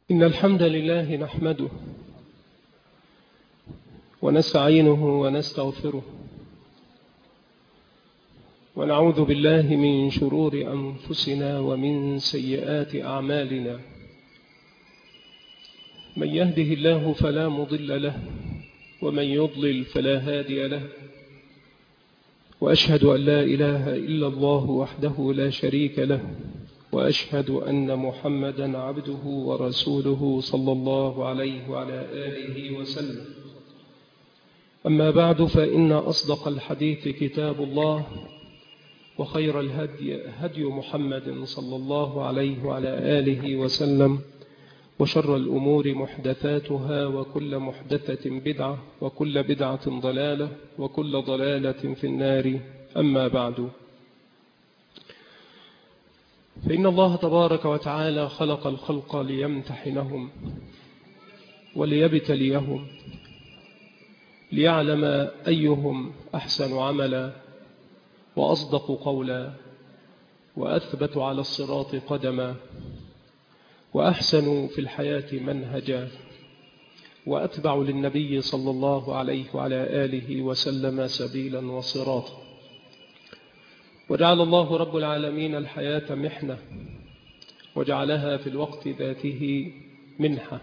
إن الحمد لله نحمده ونستعينه ونستغفره ونعوذ بالله من شرور أنفسنا ومن سيئات أعمالنا. من يهده الله فلا مضل له ومن يضلل فلا هادي له، وأشهد أن لا إله إلا الله وحده لا شريك له، وأشهد أن محمدا عبده ورسوله صلى الله عليه وعلى آله وسلم. أما بعد، فإن أصدق الحديث كتاب الله، وخير الهدي هدي محمد صلى الله عليه وعلى آله وسلم، وشر الأمور محدثاتها، وكل محدثة بدعة، وكل بدعة ضلالة، وكل ضلالة في النار. أما بعد، فإن الله تبارك وتعالى خلق الخلق ليمتحنهم وليبتليهم، ليعلم أيهم أحسن عملا وأصدق قولا وأثبت على الصراط قدما وأحسن في الحياة منهجا وأتبع للنبي صلى الله عليه وعلى آله وسلم سبيلا وصراطا. وجعل الله رب العالمين الحياة محنة، وجعلها في الوقت ذاته منحة،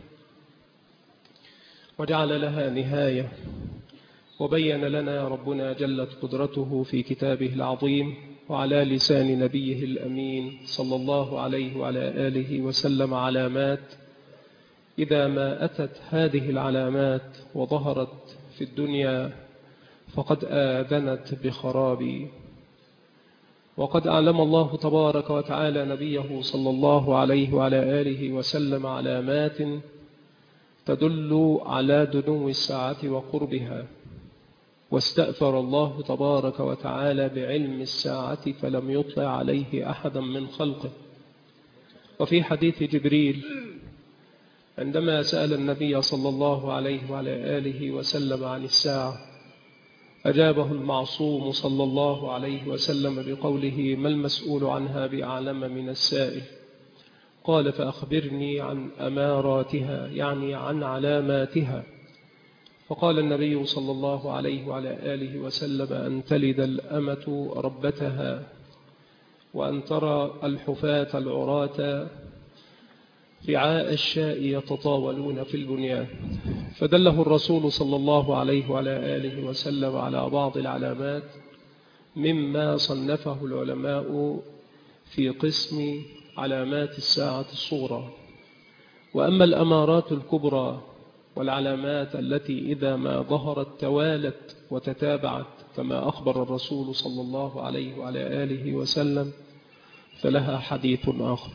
وجعل لها نهاية، وبين لنا ربنا جلت قدرته في كتابه العظيم وعلى لسان نبيه الأمين صلى الله عليه وعلى آله وسلم علامات إذا ما أتت هذه العلامات وظهرت في الدنيا فقد آذنت بخراب. وقد أعلم الله تبارك وتعالى نبيه صلى الله عليه وعلى آله وسلم علامات تدل على دنو الساعة وقربها، واستأثر الله تبارك وتعالى بعلم الساعة فلم يطلع عليه أحدا من خلقه. وفي حديث جبريل عندما سأل النبي صلى الله عليه وعلى آله وسلم عن الساعة، أجابه المعصوم صلى الله عليه وسلم بقوله: ما المسؤول عنها بأعلم من السائل؟ قال: فأخبرني عن أماراتها، يعني عن علاماتها. فقال النبي صلى الله عليه وعلى آله وسلم: أن تلد الأمة ربتها، وأن ترى الحفاة العراة رعاء الشاء يتطاولون في البنيان. فدله الرسول صلى الله عليه وعلى آله وسلم على بعض العلامات مما صنفه العلماء في قسم علامات الساعة الصغرى. وأما الأمارات الكبرى والعلامات التي إذا ما ظهرت توالت وتتابعت كما أخبر الرسول صلى الله عليه وعلى آله وسلم، فلها حديث آخر.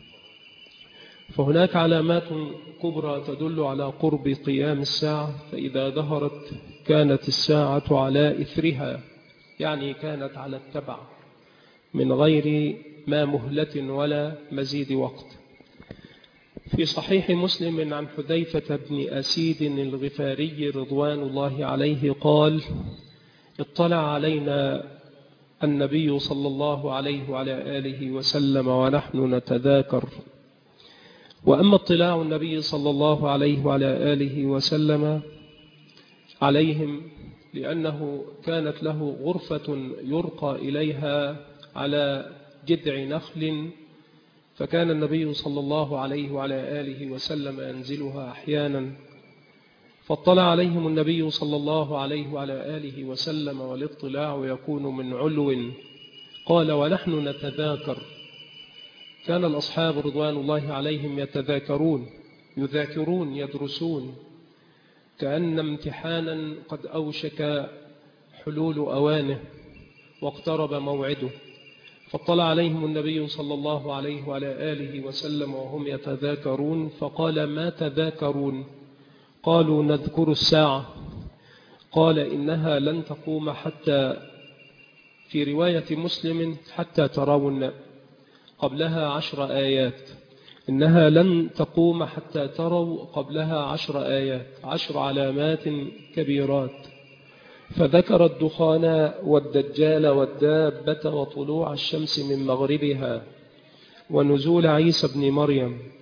فهناك علامات كبرى تدل على قرب قيام الساعة، فإذا ظهرت كانت الساعة على إثرها، يعني كانت على التبع من غير ما مهلة ولا مزيد وقت. في صحيح مسلم عن حذيفة بن أسيد الغفاري رضوان الله عليه قال: اطلع علينا النبي صلى الله عليه وعلى آله وسلم ونحن نتذاكر. وأما اطلاع النبي صلى الله عليه وعلى آله وسلم عليهم لأنه كانت له غرفة يرقى إليها على جذع نخل، فكان النبي صلى الله عليه وعلى آله وسلم ينزلها أحيانا، فاطلع عليهم النبي صلى الله عليه وعلى آله وسلم، والاطلاع يكون من علو. قال: ونحن نتذاكر. كان الأصحاب رضوان الله عليهم يتذاكرون، يذاكرون، يدرسون، كأن امتحانا قد أوشك حلول أوانه واقترب موعده. فاطلع عليهم النبي صلى الله عليه وعلى آله وسلم وهم يتذاكرون، فقال: ما تذاكرون؟ قالوا: نذكر الساعة. قال: إنها لن تقوم حتى، في رواية مسلم، حتى ترون قبلها 10 آيات. إنها لن تقوم حتى تروا قبلها 10 آيات، 10 علامات كبيرات. فذكر الدخان والدجال والدابة وطلوع الشمس من مغربها ونزول عيسى بن مريم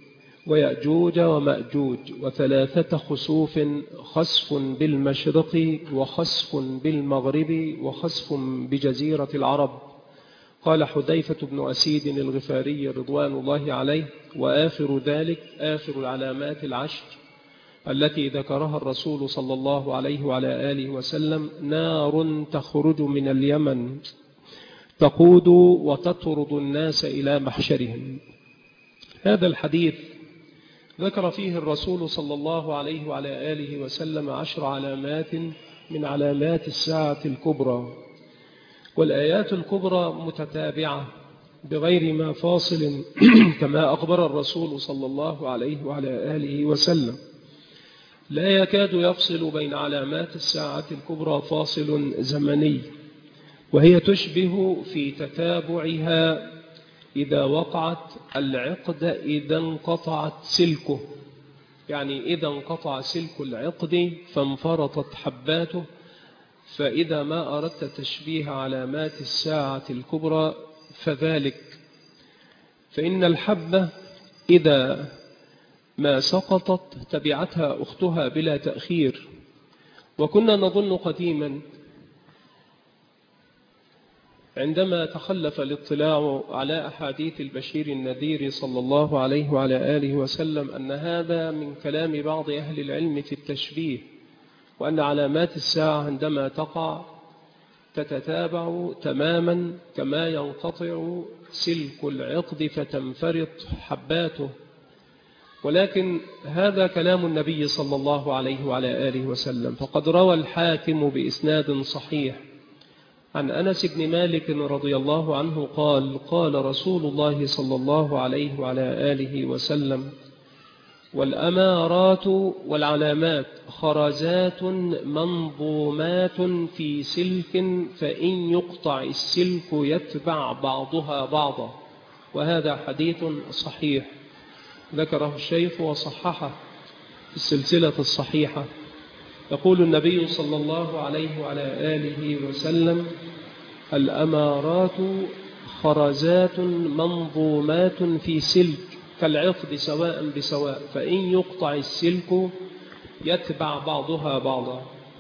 ويأجوج ومأجوج، وثلاثة خسوف، خسف بالمشرق وخسف بالمغرب وخسف بجزيرة العرب. قال حذيفة بن أسيد الغفاري رضوان الله عليه: وآخر ذلك آخر العلامات العشر التي ذكرها الرسول صلى الله عليه وعلى آله وسلم: نار تخرج من اليمن تقود وتطرد الناس إلى محشرهم. هذا الحديث ذكر فيه الرسول صلى الله عليه وعلى آله وسلم 10 علامات من علامات الساعة الكبرى، والآيات الكبرى متتابعة بغير ما فاصل كما أخبر الرسول صلى الله عليه وعلى آله وسلم. لا يكاد يفصل بين علامات الساعة الكبرى فاصل زمني، وهي تشبه في تتابعها إذا وقعت العقد إذا انقطعت سلكه، يعني إذا انقطع سلك العقد فانفرطت حباته. فإذا ما أردت تشبيه علامات الساعة الكبرى فذلك، فإن الحبة إذا ما سقطت تبعتها أختها بلا تأخير. وكنا نظن قديما عندما تخلف الاطلاع على أحاديث البشير النذير صلى الله عليه وعلى آله وسلم أن هذا من كلام بعض أهل العلم في التشبيه، وأن علامات الساعة عندما تقع تتتابع تماما كما ينقطع سلك العقد فتنفرط حباته. ولكن هذا كلام النبي صلى الله عليه وعلى آله وسلم، فقد روى الحاكم بإسناد صحيح عن أنس بن مالك رضي الله عنه قال: قال رسول الله صلى الله عليه وعلى آله وسلم: والأمارات والعلامات خرزات منظومات في سلك، فإن يقطع السلك يتبع بعضها بعضا. وهذا حديث صحيح ذكره الشيخ وصححه في السلسلة الصحيحة. يقول النبي صلى الله عليه وعلى آله وسلم: الأمارات خرزات منظومات في سلك كالعقد سواء بسواء، فإن يقطع السلك يتبع بعضها بعضا.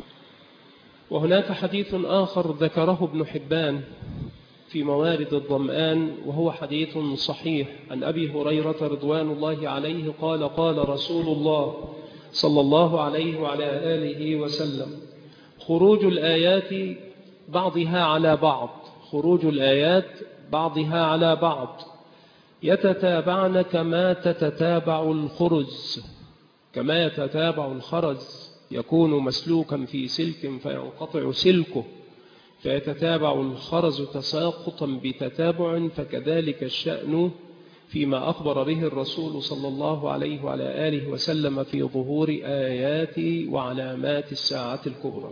وهناك حديث آخر ذكره ابن حبان في موارد الظمآن، وهو حديث صحيح عن أبي هريرة رضوان الله عليه قال: قال رسول الله صلى الله عليه وعلى آله وسلم: خروج الآيات بعضها على بعض، خروج الآيات بعضها على بعض يتتابعن كما تتتابع الخرز، كما يتتابع الخرز يكون مسلوكا في سلك فينقطع سلكه فيتتابع الخرز تساقطا بتتابع، فكذلك الشأن فيما أخبر به الرسول صلى الله عليه وعلى آله وسلم في ظهور آيات وعلامات الساعة الكبرى.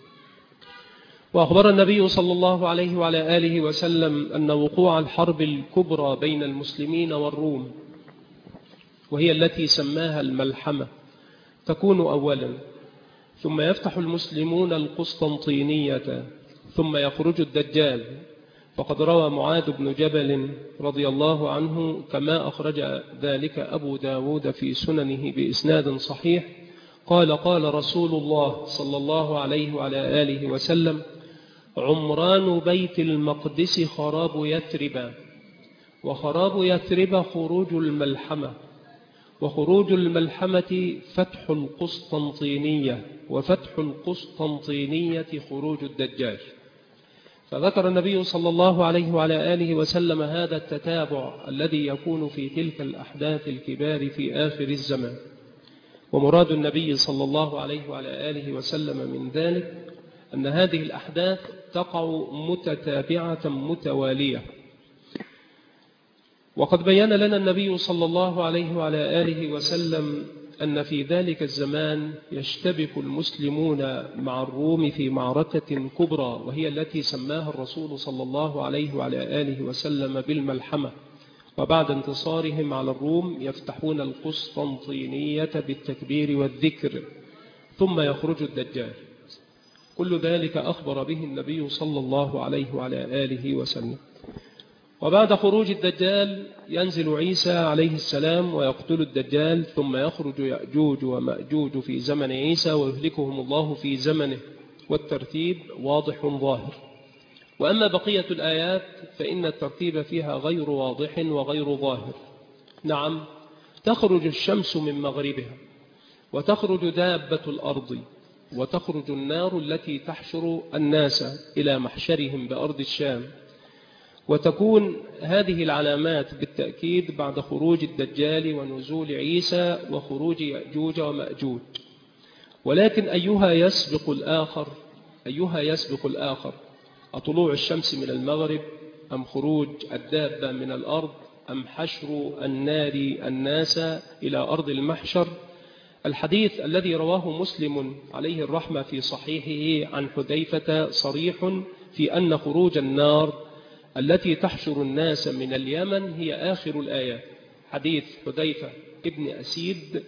وأخبر النبي صلى الله عليه وعلى آله وسلم أن وقوع الحرب الكبرى بين المسلمين والروم، وهي التي سماها الملحمة، تكون أولا، ثم يفتح المسلمون القسطنطينية، ثم يخرج الدجال. فقد روى معاذ بن جبل رضي الله عنه كما أخرج ذلك أبو داود في سننه بإسناد صحيح قال: قال رسول الله صلى الله عليه وعلى آله وسلم: عمران بيت المقدس خراب يثرب، وخراب يثرب خروج الملحمة، وخروج الملحمة فتح القسطنطينية، وفتح القسطنطينية خروج الدجال. فذكر النبي صلى الله عليه وعلى آله وسلم هذا التتابع الذي يكون في تلك الأحداث الكبار في آخر الزمان. ومراد النبي صلى الله عليه وعلى آله وسلم من ذلك أن هذه الأحداث تقع متتابعة متوالية. وقد بيّن لنا النبي صلى الله عليه وعلى آله وسلم أن في ذلك الزمان يشتبك المسلمون مع الروم في معركة كبرى، وهي التي سماها الرسول صلى الله عليه وعلى آله وسلم بالملحمة. وبعد انتصارهم على الروم يفتحون القسطنطينية بالتكبير والذكر، ثم يخرج الدجال. كل ذلك أخبر به النبي صلى الله عليه وعلى آله وسلم. وبعد خروج الدجال ينزل عيسى عليه السلام ويقتل الدجال، ثم يخرج يأجوج ومأجوج في زمن عيسى ويهلكهم الله في زمنه، والترتيب واضح ظاهر. وأما بقية الآيات فإن الترتيب فيها غير واضح وغير ظاهر. نعم، تخرج الشمس من مغربها، وتخرج دابة الأرض، وتخرج النار التي تحشر الناس إلى محشرهم بأرض الشام، وتكون هذه العلامات بالتأكيد بعد خروج الدجال ونزول عيسى وخروج يأجوج ومأجوج. ولكن أيها يسبق الآخر؟ أيها يسبق الآخر؟ أطلوع الشمس من المغرب، أم خروج الدابة من الأرض، أم حشر النار الناس إلى أرض المحشر؟ الحديث الذي رواه مسلم عليه الرحمة في صحيحه عن حذيفة صريح في أن خروج النار التي تحشر الناس من اليمن هي آخر الآيات. حديث حذيفة ابن أسيد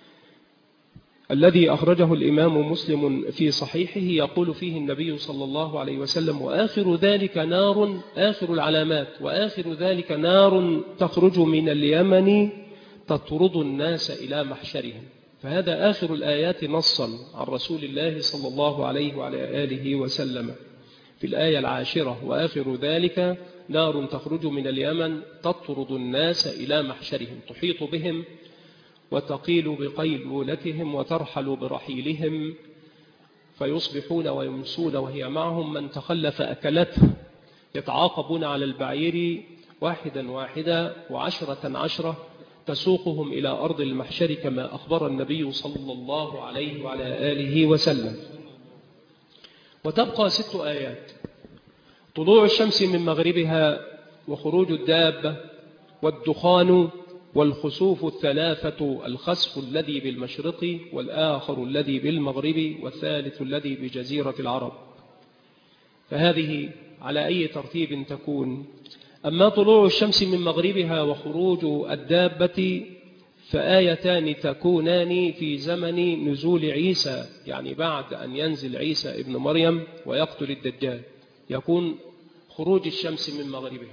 الذي أخرجه الإمام مسلم في صحيحه يقول فيه النبي صلى الله عليه وسلم: وآخر ذلك نار، آخر العلامات، وآخر ذلك نار تخرج من اليمن تطرد الناس إلى محشرهم. فهذا آخر الآيات نصا عن رسول الله صلى الله عليه وعلى آله وسلم في الآية 10: وآخر ذلك نار تخرج من اليمن تطرد الناس إلى محشرهم، تحيط بهم وتقيل بقيلولتهم وترحل برحيلهم، فيصبحون ويمسون وهي معهم، من تخلف أكلته، يتعاقبون على البعير واحدا واحدا وعشرة عشرة، تسوقهم إلى أرض المحشر كما أخبر النبي صلى الله عليه وعلى آله وسلم. وتبقى 6 آيات: طلوع الشمس من مغربها، وخروج الدابة، والدخان، والخسوف الثلاثة، الخسف الذي بالمشرق، والآخر الذي بالمغرب، والثالث الذي بجزيرة العرب. فهذه على أي ترتيب تكون؟ أما طلوع الشمس من مغربها وخروج الدابة فآيتان تكونان في زمن نزول عيسى، يعني بعد أن ينزل عيسى ابن مريم ويقتل الدجال يكون خروج الشمس من مغربها.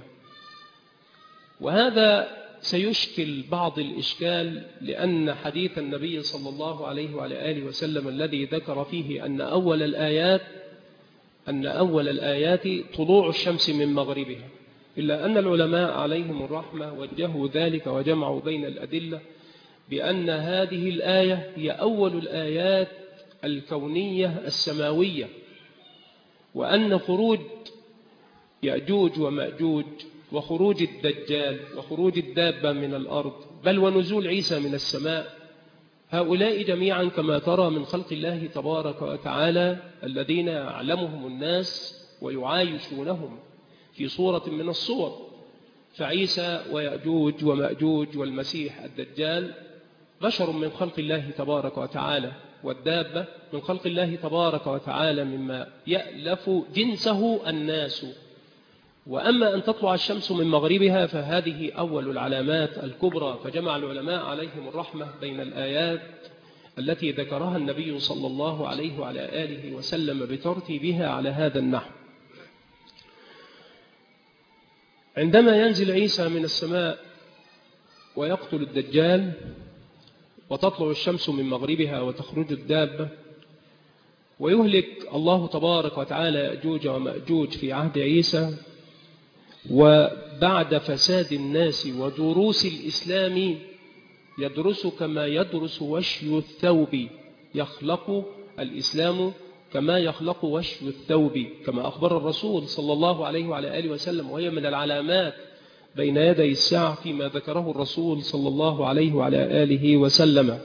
وهذا سيشكل بعض الإشكال، لأن حديث النبي صلى الله عليه وعلى آله وسلم الذي ذكر فيه أن أول الآيات طلوع الشمس من مغربها، إلا أن العلماء عليهم الرحمة وجهوا ذلك وجمعوا بين الأدلة بأن هذه الآية هي أول الآيات الكونية السماوية، وأن خروج يأجوج ومأجوج وخروج الدجال وخروج الدابة من الأرض بل ونزول عيسى من السماء، هؤلاء جميعا كما ترى من خلق الله تبارك وتعالى الذين يعلمهم الناس ويعايشونهم في صورة من الصور. فعيسى ويأجوج ومأجوج والمسيح الدجال بشر من خلق الله تبارك وتعالى، والدابة من خلق الله تبارك وتعالى مما يألف جنسه الناس. وأما أن تطلع الشمس من مغربها فهذه أول العلامات الكبرى. فجمع العلماء عليهم الرحمة بين الآيات التي ذكرها النبي صلى الله عليه وعلى آله وسلم بترتيبها على هذا النحو. عندما ينزل عيسى من السماء ويقتل الدجال وتطلع الشمس من مغربها وتخرج الدابة ويهلك الله تبارك وتعالى يأجوج ومأجوج في عهد عيسى، وبعد فساد الناس ودروس الإسلام يدرس كما يدرس وشي الثوب، يخلق الإسلام كما يخلق وشي الثوب كما أخبر الرسول صلى الله عليه وعلى آله وسلم، وهي من العلامات بين يدي الساعة فيما ذكره الرسول صلى الله عليه وعلى آله وسلم.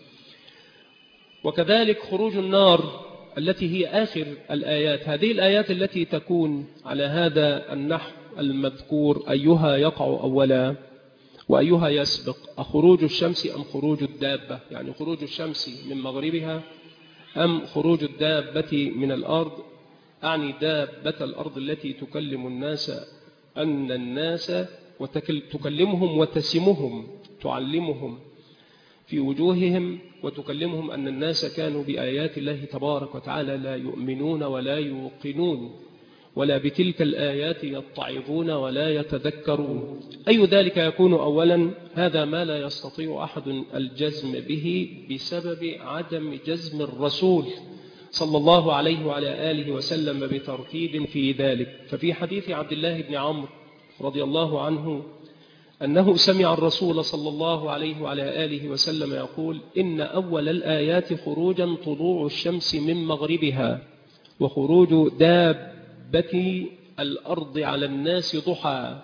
وكذلك خروج النار التي هي آخر الآيات. هذه الآيات التي تكون على هذا النحو المذكور أيها يقع أولا وأيها يسبق؟ أخروج الشمس أم خروج الدابة؟ يعني خروج الشمس من مغربها أم خروج الدابة من الأرض؟ أعني دابة الأرض التي تكلم الناس أن الناس وتكلمهم وتسمهم، تعلمهم في وجوههم وتكلمهم أن الناس كانوا بآيات الله تبارك وتعالى لا يؤمنون ولا يوقنون، ولا بتلك الآيات يتعظون ولا يتذكرون. أي ذلك يكون؟ أولا هذا ما لا يستطيع أحد الجزم به بسبب عدم جزم الرسول صلى الله عليه وعلى آله وسلم بترتيب في ذلك. ففي حديث عبد الله بن عمرو رضي الله عنه أنه سمع الرسول صلى الله عليه وعلى آله وسلم يقول: إن أول الآيات خروجا طلوع الشمس من مغربها، وخروج دابة الأرض على الناس ضحى،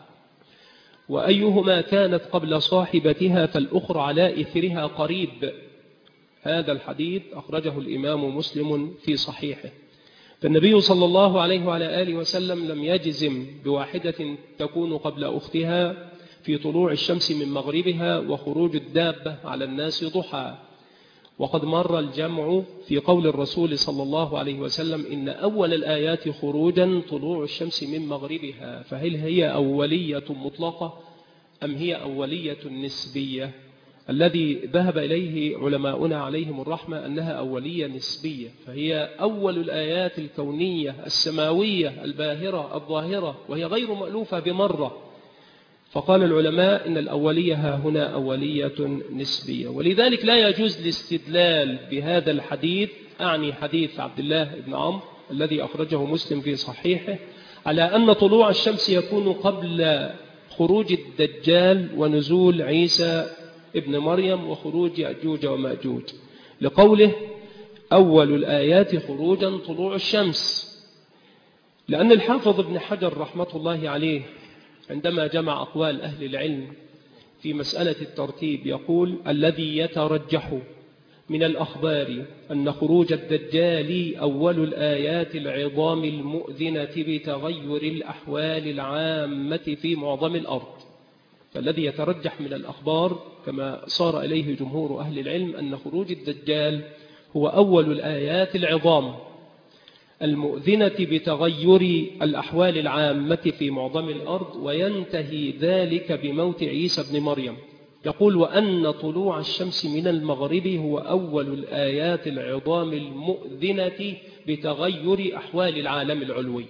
وأيهما كانت قبل صاحبتها فالأخرى على إثرها قريب. هذا الحديث أخرجه الإمام مسلم في صحيحه. فالنبي صلى الله عليه وعلى آله وسلم لم يجزم بواحدة تكون قبل أختها في طلوع الشمس من مغربها وخروج الدابة على الناس ضحى. وقد مر الجمع في قول الرسول صلى الله عليه وسلم: إن أول الآيات خروجا طلوع الشمس من مغربها. فهل هي أولية مطلقة أم هي أولية نسبية؟ الذي ذهب إليه علماؤنا عليهم الرحمة أنها أولية نسبية، فهي أول الآيات الكونية السماوية الباهرة الظاهرة، وهي غير مألوفة بمرة. فقال العلماء إن الأولية ها هنا أولية نسبية. ولذلك لا يجوز الاستدلال بهذا الحديث، أعني حديث عبد الله بن عمرو الذي أخرجه مسلم في صحيحه، على أن طلوع الشمس يكون قبل خروج الدجال ونزول عيسى ابن مريم وخروج يأجوج ومأجوج، لقوله: أول الآيات خروجا طلوع الشمس. لأن الحافظ ابن حجر رحمة الله عليه عندما جمع أقوال أهل العلم في مسألة الترتيب يقول: الذي يترجح من الأخبار أن خروج الدجال أول الآيات العظام المؤذنة بتغير الأحوال العامة في معظم الأرض. فالذي يترجح من الأخبار كما صار إليه جمهور أهل العلم أن خروج الدجال هو أول الآيات العظام المؤذنة بتغير الأحوال العامة في معظم الأرض، وينتهي ذلك بموت عيسى بن مريم. يقول: وأن طلوع الشمس من المغرب هو أول الآيات العظام المؤذنة بتغير أحوال العالم العلوي.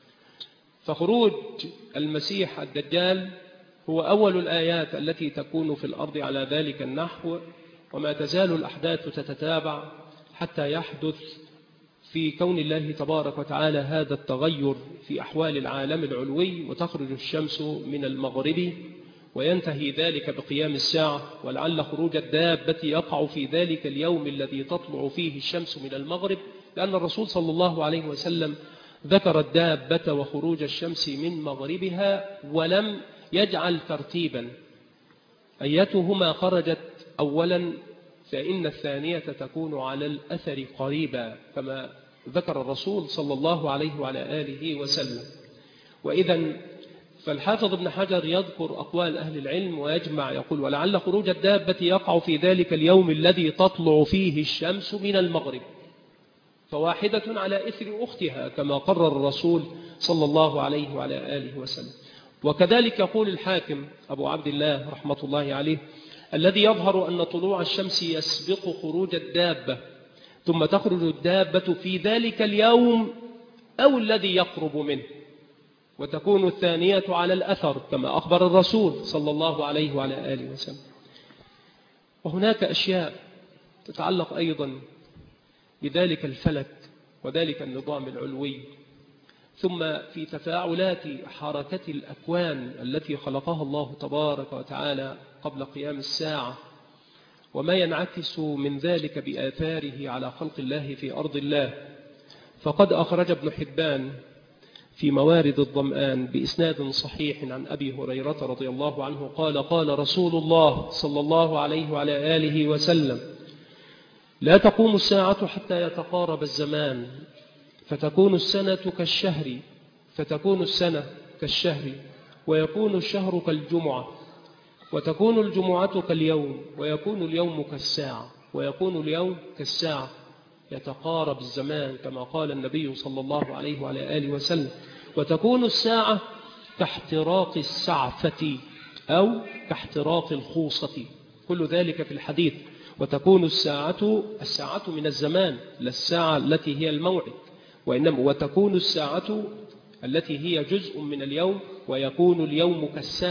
فخروج المسيح الدجال هو أول الآيات التي تكون في الأرض على ذلك النحو، وما تزال الأحداث تتتابع حتى يحدث في كون الله تبارك وتعالى هذا التغير في أحوال العالم العلوي، وتخرج الشمس من المغرب، وينتهي ذلك بقيام الساعة. ولعل خروج الدابة يقع في ذلك اليوم الذي تطلع فيه الشمس من المغرب، لأن الرسول صلى الله عليه وسلم ذكر الدابة وخروج الشمس من مغربها ولم يجعل ترتيبا أيتهما خرجت أولا فإن الثانية تكون على الأثر قريبا، كما ذكر الرسول صلى الله عليه وعلى آله وسلم. وإذا فالحافظ ابن حجر يذكر أقوال أهل العلم ويجمع، يقول: ولعل خروج الدابة يقع في ذلك اليوم الذي تطلع فيه الشمس من المغرب، فواحدة على إثر أختها كما قرر الرسول صلى الله عليه وعلى آله وسلم. وكذلك يقول الحاكم أبو عبد الله رحمة الله عليه: الذي يظهر أن طلوع الشمس يسبق خروج الدابة، ثم تخرج الدابة في ذلك اليوم أو الذي يقرب منه، وتكون الثانية على الأثر كما أخبر الرسول صلى الله عليه وعلى آله وسلم. وهناك أشياء تتعلق أيضا بذلك الفلك وذلك النظام العلوي، ثم في تفاعلات حركة الأكوان التي خلقها الله تبارك وتعالى قبل قيام الساعة، وما ينعكس من ذلك بآثاره على خلق الله في أرض الله. فقد أخرج ابن حبان في موارد الظمآن بإسناد صحيح عن أبي هريرة رضي الله عنه قال: قال رسول الله صلى الله عليه وعلى آله وسلم: لا تقوم الساعة حتى يتقارب الزمان، فتكون السنة كالشهر، فتكون السنة كالشهر، ويكون الشهر كالجمعة، وتكون الجمعة كاليوم، ويكون اليوم كالساعة، ويكون اليوم كالساعة. يتقارب الزمان كما قال النبي صلى الله عليه وعلى آله وسلم. وتكون الساعة كاحتراق السعفة أو كاحتراق الخوصة، كل ذلك في الحديث. وتكون الساعة من الزمان، لا الساعة التي هي الموعد، وإنما وتكون الساعة التي هي جزء من اليوم، ويكون اليوم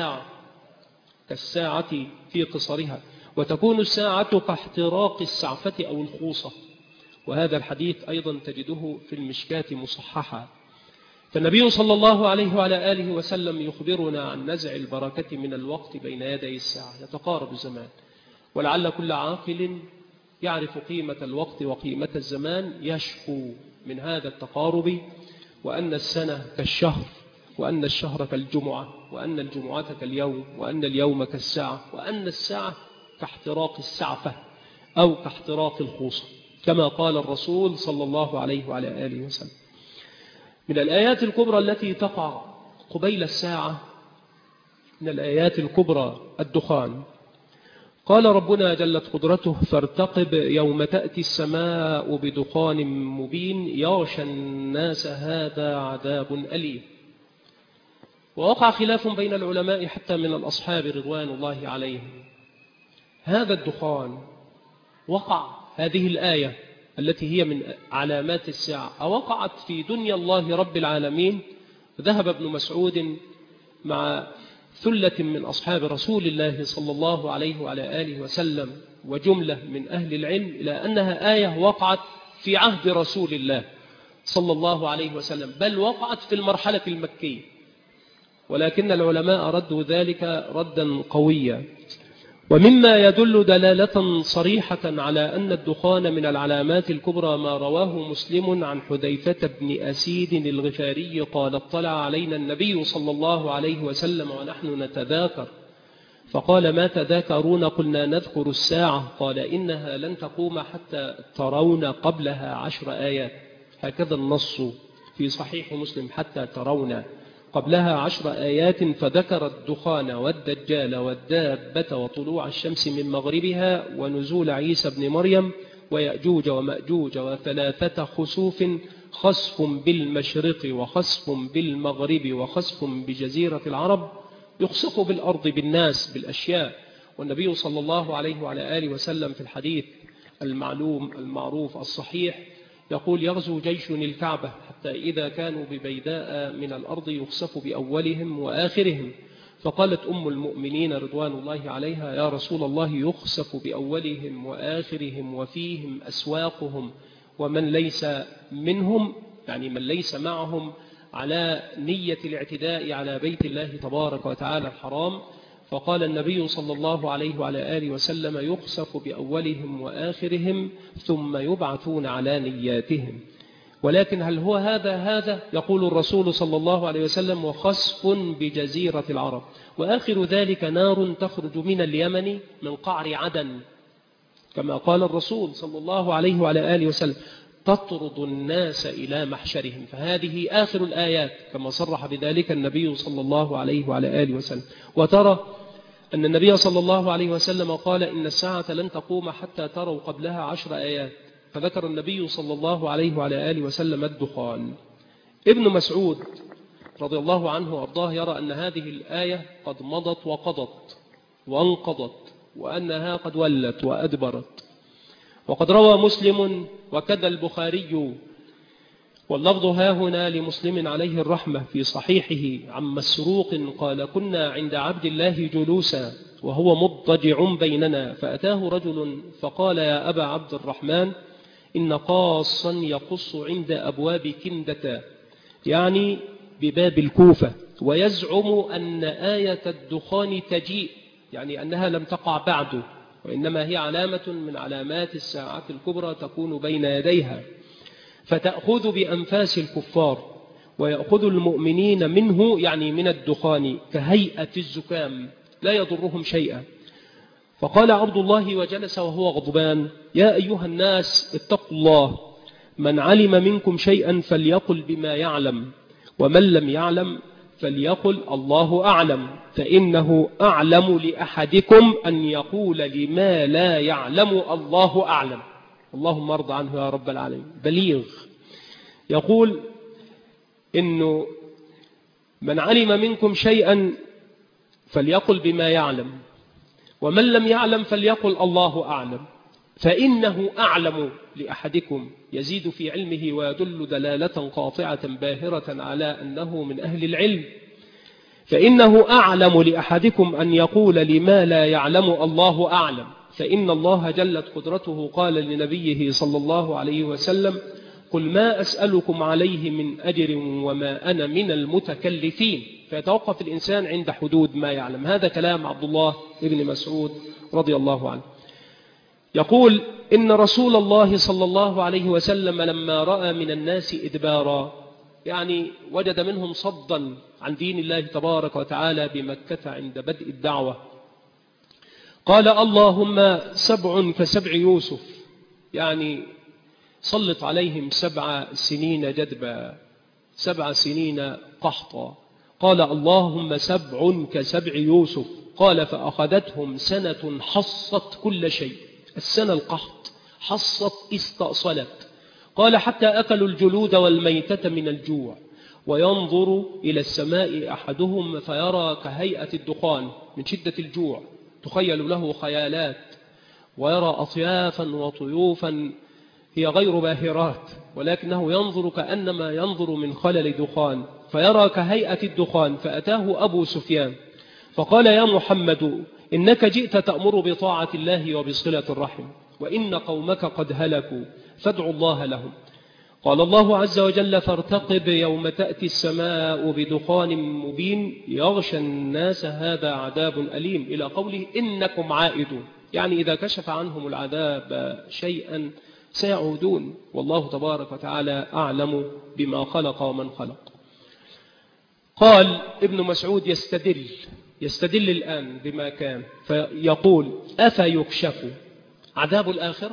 كالساعة في قصرها، وتكون الساعة كاحتراق السعفة أو الخوصة. وهذا الحديث أيضا تجده في المشكاة مصححا. فالنبي صلى الله عليه وعلى آله وسلم يخبرنا عن نزع البركة من الوقت بين يدي الساعة، يتقارب الزمان، ولعل كل عاقل يعرف قيمة الوقت وقيمة الزمان يشكو من هذا التقارب، وأن السنة كالشهر، وأن الشهر كالجمعة، وأن الجمعة كاليوم، وأن اليوم كالساعة، وأن الساعة كاحتراق السعفة أو كاحتراق الخوصة، كما قال الرسول صلى الله عليه وعلى آله وسلم. من الآيات الكبرى التي تقع قبيل الساعة، من الآيات الكبرى الدخان. قال ربنا جلت قدرته: فارتقب يوم تأتي السماء بدخان مبين يغشى الناس هذا عذاب أليم. ووقع خلاف بين العلماء حتى من الأصحاب رضوان الله عليهم. هذا الدخان وقع، هذه الآية التي هي من علامات الساعة وقعت في دنيا الله رب العالمين. ذهب ابن مسعود مع ثلة من أصحاب رسول الله صلى الله عليه وعلى آله وسلم وجملة من أهل العلم إلى أنها آية وقعت في عهد رسول الله صلى الله عليه وسلم، بل وقعت في المرحلة المكية، ولكن العلماء ردوا ذلك ردا قويا. ومما يدل دلالة صريحة على أن الدخان من العلامات الكبرى ما رواه مسلم عن حذيفة بن أسيد الغفاري قال: اطلع علينا النبي صلى الله عليه وسلم ونحن نتذاكر فقال: ما تذاكرون؟ قلنا: نذكر الساعة. قال: إنها لن تقوم حتى ترون قبلها 10 آيات. هكذا النص في صحيح مسلم: حتى ترون قبلها 10 آيات. فذكر الدخان والدجال والدابة وطلوع الشمس من مغربها ونزول عيسى بن مريم ويأجوج ومأجوج وثلاثة خسوف: خسف بالمشرق وخسف بالمغرب وخسف بجزيرة العرب، يخسف بالأرض بالناس بالأشياء. والنبي صلى الله عليه وعلى آله وسلم في الحديث المعلوم المعروف الصحيح يقول: يغزو جيش الكعبة حتى إذا كانوا ببيداء من الأرض يخسف بأولهم وآخرهم. فقالت أم المؤمنين رضوان الله عليها: يا رسول الله، يخسف بأولهم وآخرهم وفيهم أسواقهم ومن ليس منهم، يعني من ليس معهم على نية الاعتداء على بيت الله تبارك وتعالى الحرام. فقال النبي صلى الله عليه وعلى آله وسلم: يخسف بأولهم وآخرهم ثم يبعثون على نياتهم. ولكن هل هو هذا؟ يقول الرسول صلى الله عليه وسلم: وخسف بجزيرة العرب. وآخر ذلك نار تخرج من اليمن من قعر عدن، كما قال الرسول صلى الله عليه وعلى آله وسلم: تطرد الناس إلى محشرهم. فهذه آخر الآيات كما صرح بذلك النبي صلى الله عليه وعلى آله وسلم. وترى أن النبي صلى الله عليه وسلم قال: إن الساعة لن تقوم حتى تروا قبلها 10 آيات. فذكر النبي صلى الله عليه وعلى آله وسلم الدخان. ابن مسعود رضي الله عنه وأرضاه يرى أن هذه الآية قد مضت وقضت وانقضت، وأنها قد ولت وأدبرت. وقد روى مسلم وكذا البخاري، واللفظ هاهنا لمسلم عليه الرحمة في صحيحه عن مسروق قال: كنا عند عبد الله جلوسا وهو مضطجع بيننا، فأتاه رجل فقال: يا أبا عبد الرحمن، إن قاصا يقص عند أبواب كندة، يعني بباب الكوفة، ويزعم أن آية الدخان تجيء، يعني أنها لم تقع بعد، وإنما هي علامة من علامات الساعة الكبرى تكون بين يديها، فتأخذ بأنفاس الكفار ويأخذ المؤمنين منه، يعني من الدخان، كهيئة الزكام لا يضرهم شيئا. فقال عبد الله وجلس وهو غضبان: يا أيها الناس اتقوا الله، من علم منكم شيئا فليقل بما يعلم، ومن لم يعلم فليقل الله أعلم، فإنه أعلم لأحدكم أن يقول لما لا يعلم الله أعلم. اللهم ارضى عنه يا رب العالمين. بليغ يقول إنه من علم منكم شيئا فليقل بما يعلم، ومن لم يعلم فليقل الله أعلم. فإنه أعلم لأحدكم يزيد في علمه ويدل دلالة قاطعة باهرة على أنه من أهل العلم. فإنه أعلم لأحدكم أن يقول لما لا يعلم الله أعلم، فإن الله جلت قدرته قال لنبيه صلى الله عليه وسلم: قل ما أسألكم عليه من أجر وما أنا من المتكلفين. فيتوقف الإنسان عند حدود ما يعلم. هذا كلام عبد الله بن مسعود رضي الله عنه. يقول: إن رسول الله صلى الله عليه وسلم لما رأى من الناس إدبارا، يعني وجد منهم صدا عن دين الله تبارك وتعالى بمكة عند بدء الدعوة، قال: اللهم 7 كسبع يوسف، يعني سلط عليهم 7 سنين جدبا، 7 سنين قحطا. قال: اللهم 7 كسبع يوسف. قال: فأخذتهم سنة حصت كل شيء. السنة القحط، حصت استأصلت. قال: حتى أكلوا الجلود والميتة من الجوع. وينظر إلى السماء أحدهم فيرى كهيئة الدخان من شدة الجوع، تخيل له خيالات، ويرى أطيافا وطيوفا هي غير باهرات، ولكنه ينظر كأنما ينظر من خلل دخان، فيرى كهيئة الدخان. فأتاه أبو سفيان فقال: يا محمد، إنك جئت تأمر بطاعة الله وبصلة الرحم، وإن قومك قد هلكوا، فادعوا الله لهم. قال الله عز وجل: فارتقب يوم تأتي السماء بدخان مبين يغشى الناس هذا عذاب أليم، إلى قوله: إنكم عائدون، يعني إذا كشف عنهم العذاب شيئا سيعودون، والله تبارك وتعالى أعلم بما خلق ومن خلق. قال ابن مسعود: يستدل الآن بما كان، فيقول: أفيكشف عذاب الآخرة؟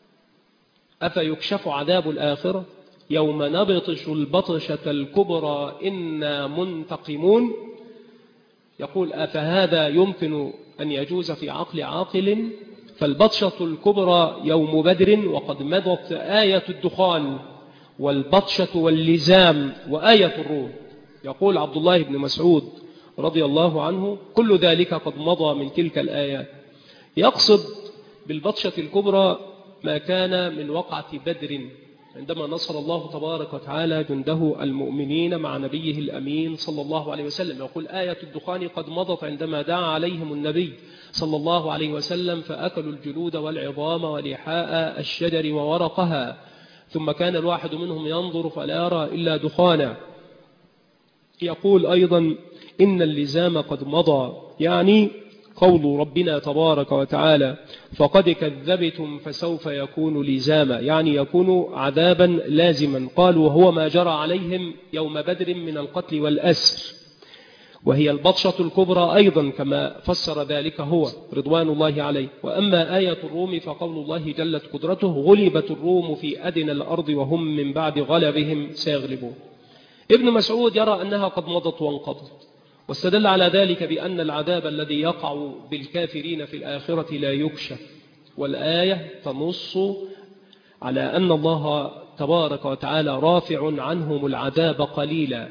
أفيكشف عذاب الآخرة يوم نبطش البطشة الكبرى إنا منتقمون؟ يقول: أفهذا يمكن أن يجوز في عقل عاقل؟ فالبطشة الكبرى يوم بدر، وقد مضت آية الدخان والبطشة واللزام وآية الروم. يقول عبد الله بن مسعود رضي الله عنه: كل ذلك قد مضى من تلك الآيات. يقصد بالبطشة الكبرى ما كان من وقعة بدر، عندما نصر الله تبارك وتعالى جنده المؤمنين مع نبيه الأمين صلى الله عليه وسلم. يقول: آية الدخان قد مضت عندما دعا عليهم النبي صلى الله عليه وسلم فأكلوا الجلود والعظام ولحاء الشجر وورقها، ثم كان الواحد منهم ينظر فلا يرى إلا دخانا. يقول أيضا: إن اللزام قد مضى، يعني قول ربنا تبارك وتعالى: فقد كذبتم فسوف يكون لزاما، يعني يكون عذابا لازما. قالوا: وهو ما جرى عليهم يوم بدر من القتل والأسر، وهي البطشة الكبرى أيضا كما فسر ذلك هو رضوان الله عليه. وأما آية الروم فقول الله جلت قدرته: غلبت الروم في أدنى الأرض وهم من بعد غلبهم سيغلبون. ابن مسعود يرى أنها قد مضت وانقضت، واستدل على ذلك بأن العذاب الذي يقع بالكافرين في الآخرة لا يكشف، والآية تنص على أن الله تبارك وتعالى رافع عنهم العذاب قليلا.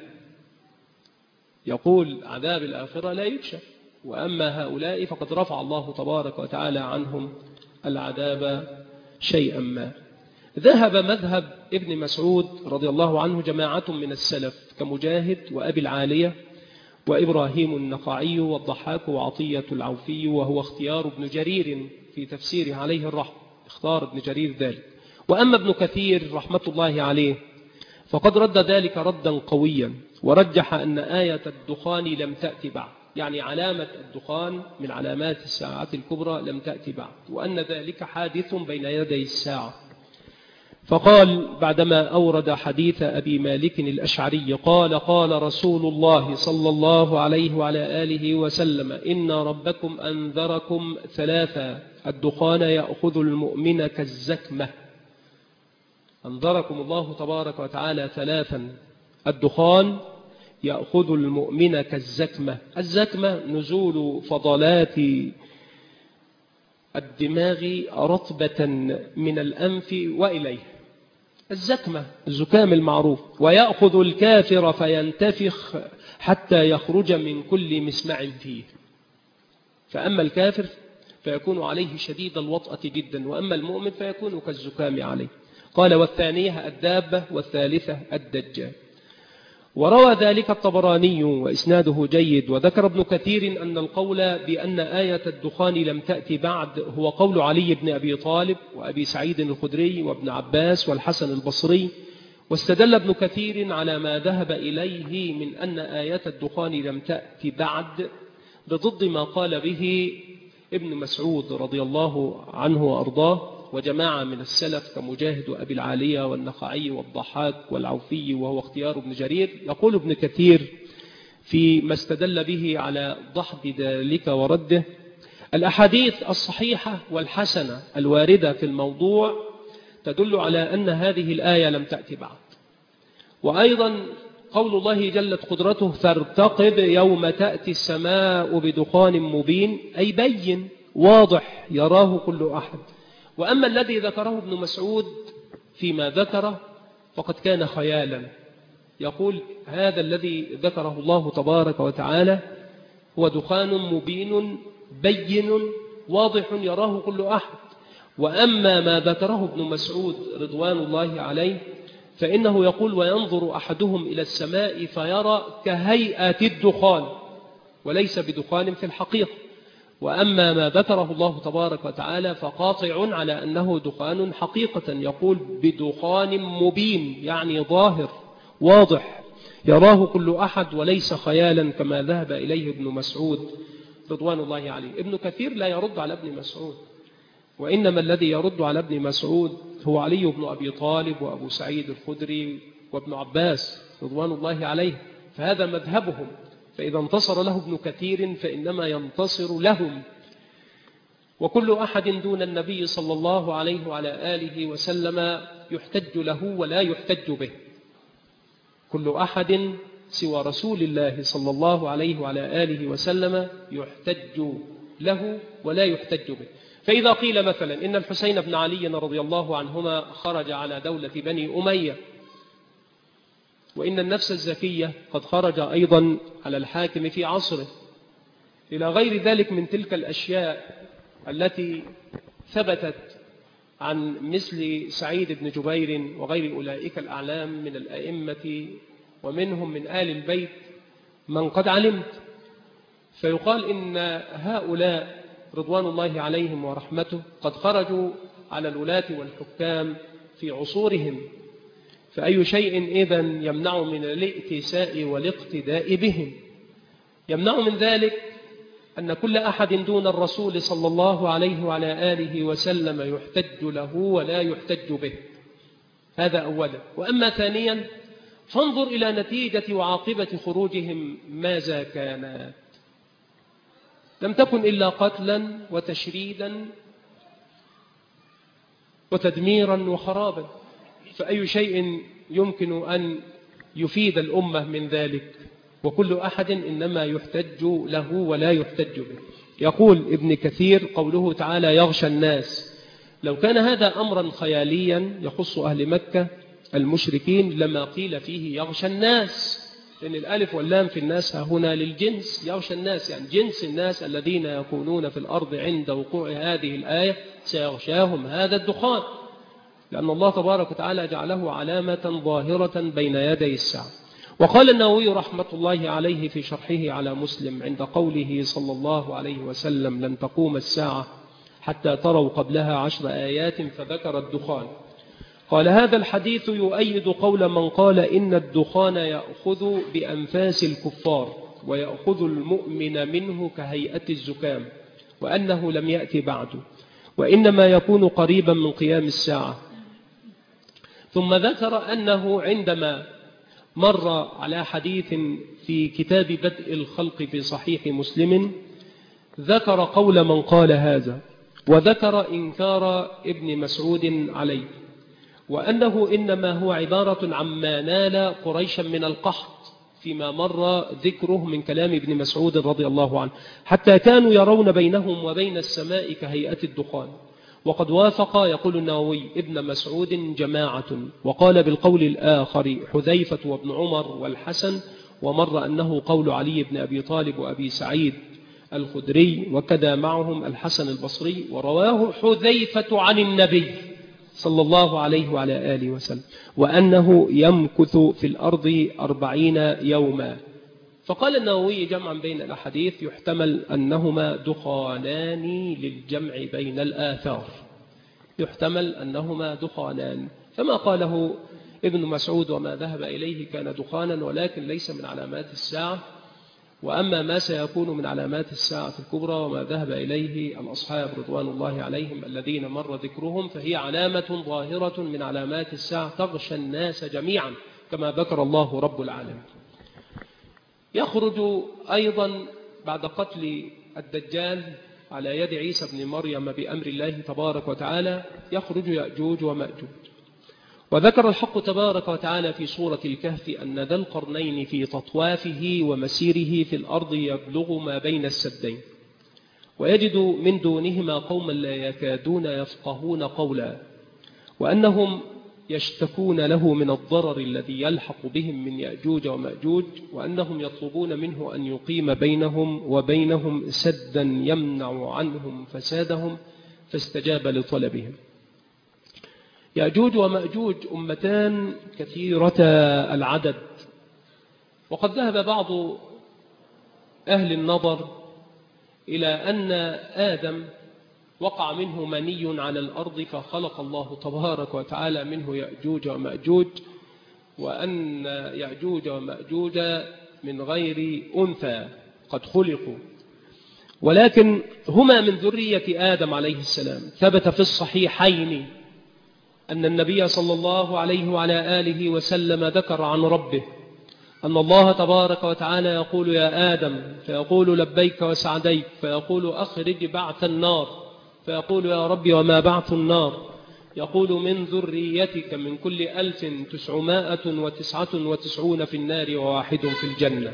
يقول: عذاب الآخرة لا يكشف، وأما هؤلاء فقد رفع الله تبارك وتعالى عنهم العذاب شيئا ما. ذهب مذهب ابن مسعود رضي الله عنه جماعة من السلف كمجاهد وأبي العالية وإبراهيم النخعي والضحاك وعطية العوفي، وهو اختيار ابن جرير في تفسيره عليه الرحمة، اختار ابن جرير ذلك. وأما ابن كثير رحمة الله عليه فقد رد ذلك ردا قويا، ورجح أن آية الدخان لم تأتي بعد، يعني علامة الدخان من علامات الساعة الكبرى لم تأتي بعد، وأن ذلك حادث بين يدي الساعة. فقال بعدما أورد حديث أبي مالك الأشعري قال: قال رسول الله صلى الله عليه وعلى آله وسلم: إن ربكم أنذركم 3: الدخان يأخذ المؤمن كالزكمة. أنذركم الله تبارك وتعالى 3: الدخان يأخذ المؤمن كالزكمة. الزكمة نزول فضلات الدماغ رطبة من الأنف وإليه، الزكمة الزكام المعروف. ويأخذ الكافر فينتفخ حتى يخرج من كل مسمع فيه. فأما الكافر فيكون عليه شديد الوطأة جدا، وأما المؤمن فيكون كالزكام عليه. قال: والثانية الدابة، والثالثة الدجال. وروى ذلك الطبراني وإسناده جيد. وذكر ابن كثير أن القول بأن آية الدخان لم تأتي بعد هو قول علي بن أبي طالب وأبي سعيد الخدري وابن عباس والحسن البصري. واستدل ابن كثير على ما ذهب إليه من أن آية الدخان لم تأتي بعد بضد ما قال به ابن مسعود رضي الله عنه وأرضاه وجماعة من السلف كمجاهد وأبي العالية والنخعي والضحاك والعوفي، وهو اختيار ابن جرير. يقول ابن كثير فيما استدل به على ضحض ذلك ورده: الأحاديث الصحيحة والحسنة الواردة في الموضوع تدل على أن هذه الآية لم تأتي بعد. وأيضا قول الله جلت قدرته: فارتقب يوم تأتي السماء بدخان مبين، أي بين واضح يراه كل أحد. وأما الذي ذكره ابن مسعود فيما ذكره فقد كان خيالا. يقول: هذا الذي ذكره الله تبارك وتعالى هو دخان مبين بين واضح يراه كل أحد. وأما ما ذكره ابن مسعود رضوان الله عليه فإنه يقول: وينظر أحدهم إلى السماء فيرى كهيئة الدخان، وليس بدخان في الحقيقة. وأما ما ذكره الله تبارك وتعالى فقاطع على أنه دخان حقيقة، يقول: بدخان مبين، يعني ظاهر واضح يراه كل أحد وليس خيالا كما ذهب إليه ابن مسعود رضوان الله عليه. ابن كثير لا يرد على ابن مسعود، وإنما الذي يرد على ابن مسعود هو علي بن أبي طالب وأبو سعيد الخدري وابن عباس رضوان الله عليه، فهذا مذهبهم. فإذا انتصر له ابن كثير فإنما ينتصر لهم. وكل أحد دون النبي صلى الله عليه وعلى آله وسلم يحتج له ولا يحتج به. كل أحد سوى رسول الله صلى الله عليه وعلى آله وسلم يحتج له ولا يحتج به. فإذا قيل مثلا إن الحسين بن علي رضي الله عنهما خرج على دولة بني أمية، وإن النفس الزكية قد خرج أيضا على الحاكم في عصره، إلى غير ذلك من تلك الأشياء التي ثبتت عن مثل سعيد بن جبير وغير أولئك الأعلام من الأئمة ومنهم من آل البيت من قد علمت، فيقال إن هؤلاء رضوان الله عليهم ورحمته قد خرجوا على الولاة والحكام في عصورهم، فأي شيء إذن يمنع من الائتساء والاقتداء بهم؟ يمنع من ذلك أن كل أحد دون الرسول صلى الله عليه وعلى آله وسلم يحتج له ولا يحتج به. هذا أولا. وأما ثانيا فانظر إلى نتيجة وعاقبة خروجهم ماذا كانت. لم تكن إلا قتلا وتشريدا وتدميرا وخرابا، فأي شيء يمكن أن يفيد الأمة من ذلك؟ وكل أحد إنما يحتج له ولا يحتج به. يقول ابن كثير قوله تعالى يغشى الناس، لو كان هذا أمرا خياليا يخص أهل مكة المشركين لما قيل فيه يغشى الناس، لأن الألف واللام في الناس هنا للجنس. يغشى الناس يعني جنس الناس الذين يكونون في الأرض عند وقوع هذه الآية سيغشاهم هذا الدخان، لأن الله تبارك وتعالى جعله علامة ظاهرة بين يدي الساعة. وقال النووي رحمة الله عليه في شرحه على مسلم عند قوله صلى الله عليه وسلم لن تقوم الساعة حتى تروا قبلها 10 آيات، فذكر الدخان. قال هذا الحديث يؤيد قول من قال إن الدخان يأخذ بأنفاس الكفار ويأخذ المؤمن منه كهيئة الزكام، وأنه لم يأتي بعد، وإنما يكون قريبا من قيام الساعة. ثم ذكر أنه عندما مر على حديث في كتاب بدء الخلق في صحيح مسلم ذكر قول من قال هذا، وذكر إنكار ابن مسعود عليه، وأنه إنما هو عبارة عما نال قريشا من القحط فيما مر ذكره من كلام ابن مسعود رضي الله عنه، حتى كانوا يرون بينهم وبين السماء كهيئة الدخان. وقد وافق يقول النووي ابن مسعود جماعة، وقال بالقول الآخر حذيفة وابن عمر والحسن، ومر أنه قول علي بن أبي طالب وأبي سعيد الخدري، وكذا معهم الحسن البصري، ورواه حذيفة عن النبي صلى الله عليه وعلى آله وسلم وأنه يمكث في الأرض 40 يوما. فقال النووي جمعا بين الأحاديث يحتمل أنهما دخانان للجمع بين الآثار، يحتمل أنهما دخانان، فما قاله ابن مسعود وما ذهب إليه كان دخانا ولكن ليس من علامات الساعة. وأما ما سيكون من علامات الساعة الكبرى وما ذهب إليه الأصحاب رضوان الله عليهم الذين مر ذكرهم فهي علامة ظاهرة من علامات الساعة تغشى الناس جميعا كما ذكر الله رب العالمين. يخرج أيضا بعد قتل الدجال على يد عيسى بن مريم بأمر الله تبارك وتعالى يخرج يأجوج ومأجوج. وذكر الحق تبارك وتعالى في سورة الكهف أن ذا القرنين في تطوافه ومسيره في الأرض يبلغ ما بين السدين ويجد من دونهما قوما لا يكادون يفقهون قولا، وأنهم يشتكون له من الضرر الذي يلحق بهم من يأجوج ومأجوج، وأنهم يطلبون منه أن يقيم بينهم وبينهم سدا يمنع عنهم فسادهم، فاستجاب لطلبهم. يأجوج ومأجوج أمتان كثيرة العدد، وقد ذهب بعض أهل النظر إلى أن آدم وقع منه مني على الأرض فخلق الله تبارك وتعالى منه يأجوج ومأجوج، وأن يأجوج ومأجوج من غير أنثى قد خلقوا، ولكن هما من ذرية آدم عليه السلام. ثبت في الصحيحين أن النبي صلى الله عليه وعلى آله وسلم ذكر عن ربه أن الله تبارك وتعالى يقول يا آدم، فيقول لبيك وسعديك، فيقول أخرج بعث النار، فيقول يا ربي وما بعث النار؟ يقول من ذريتك من كل 1999 في النار وواحد في الجنة.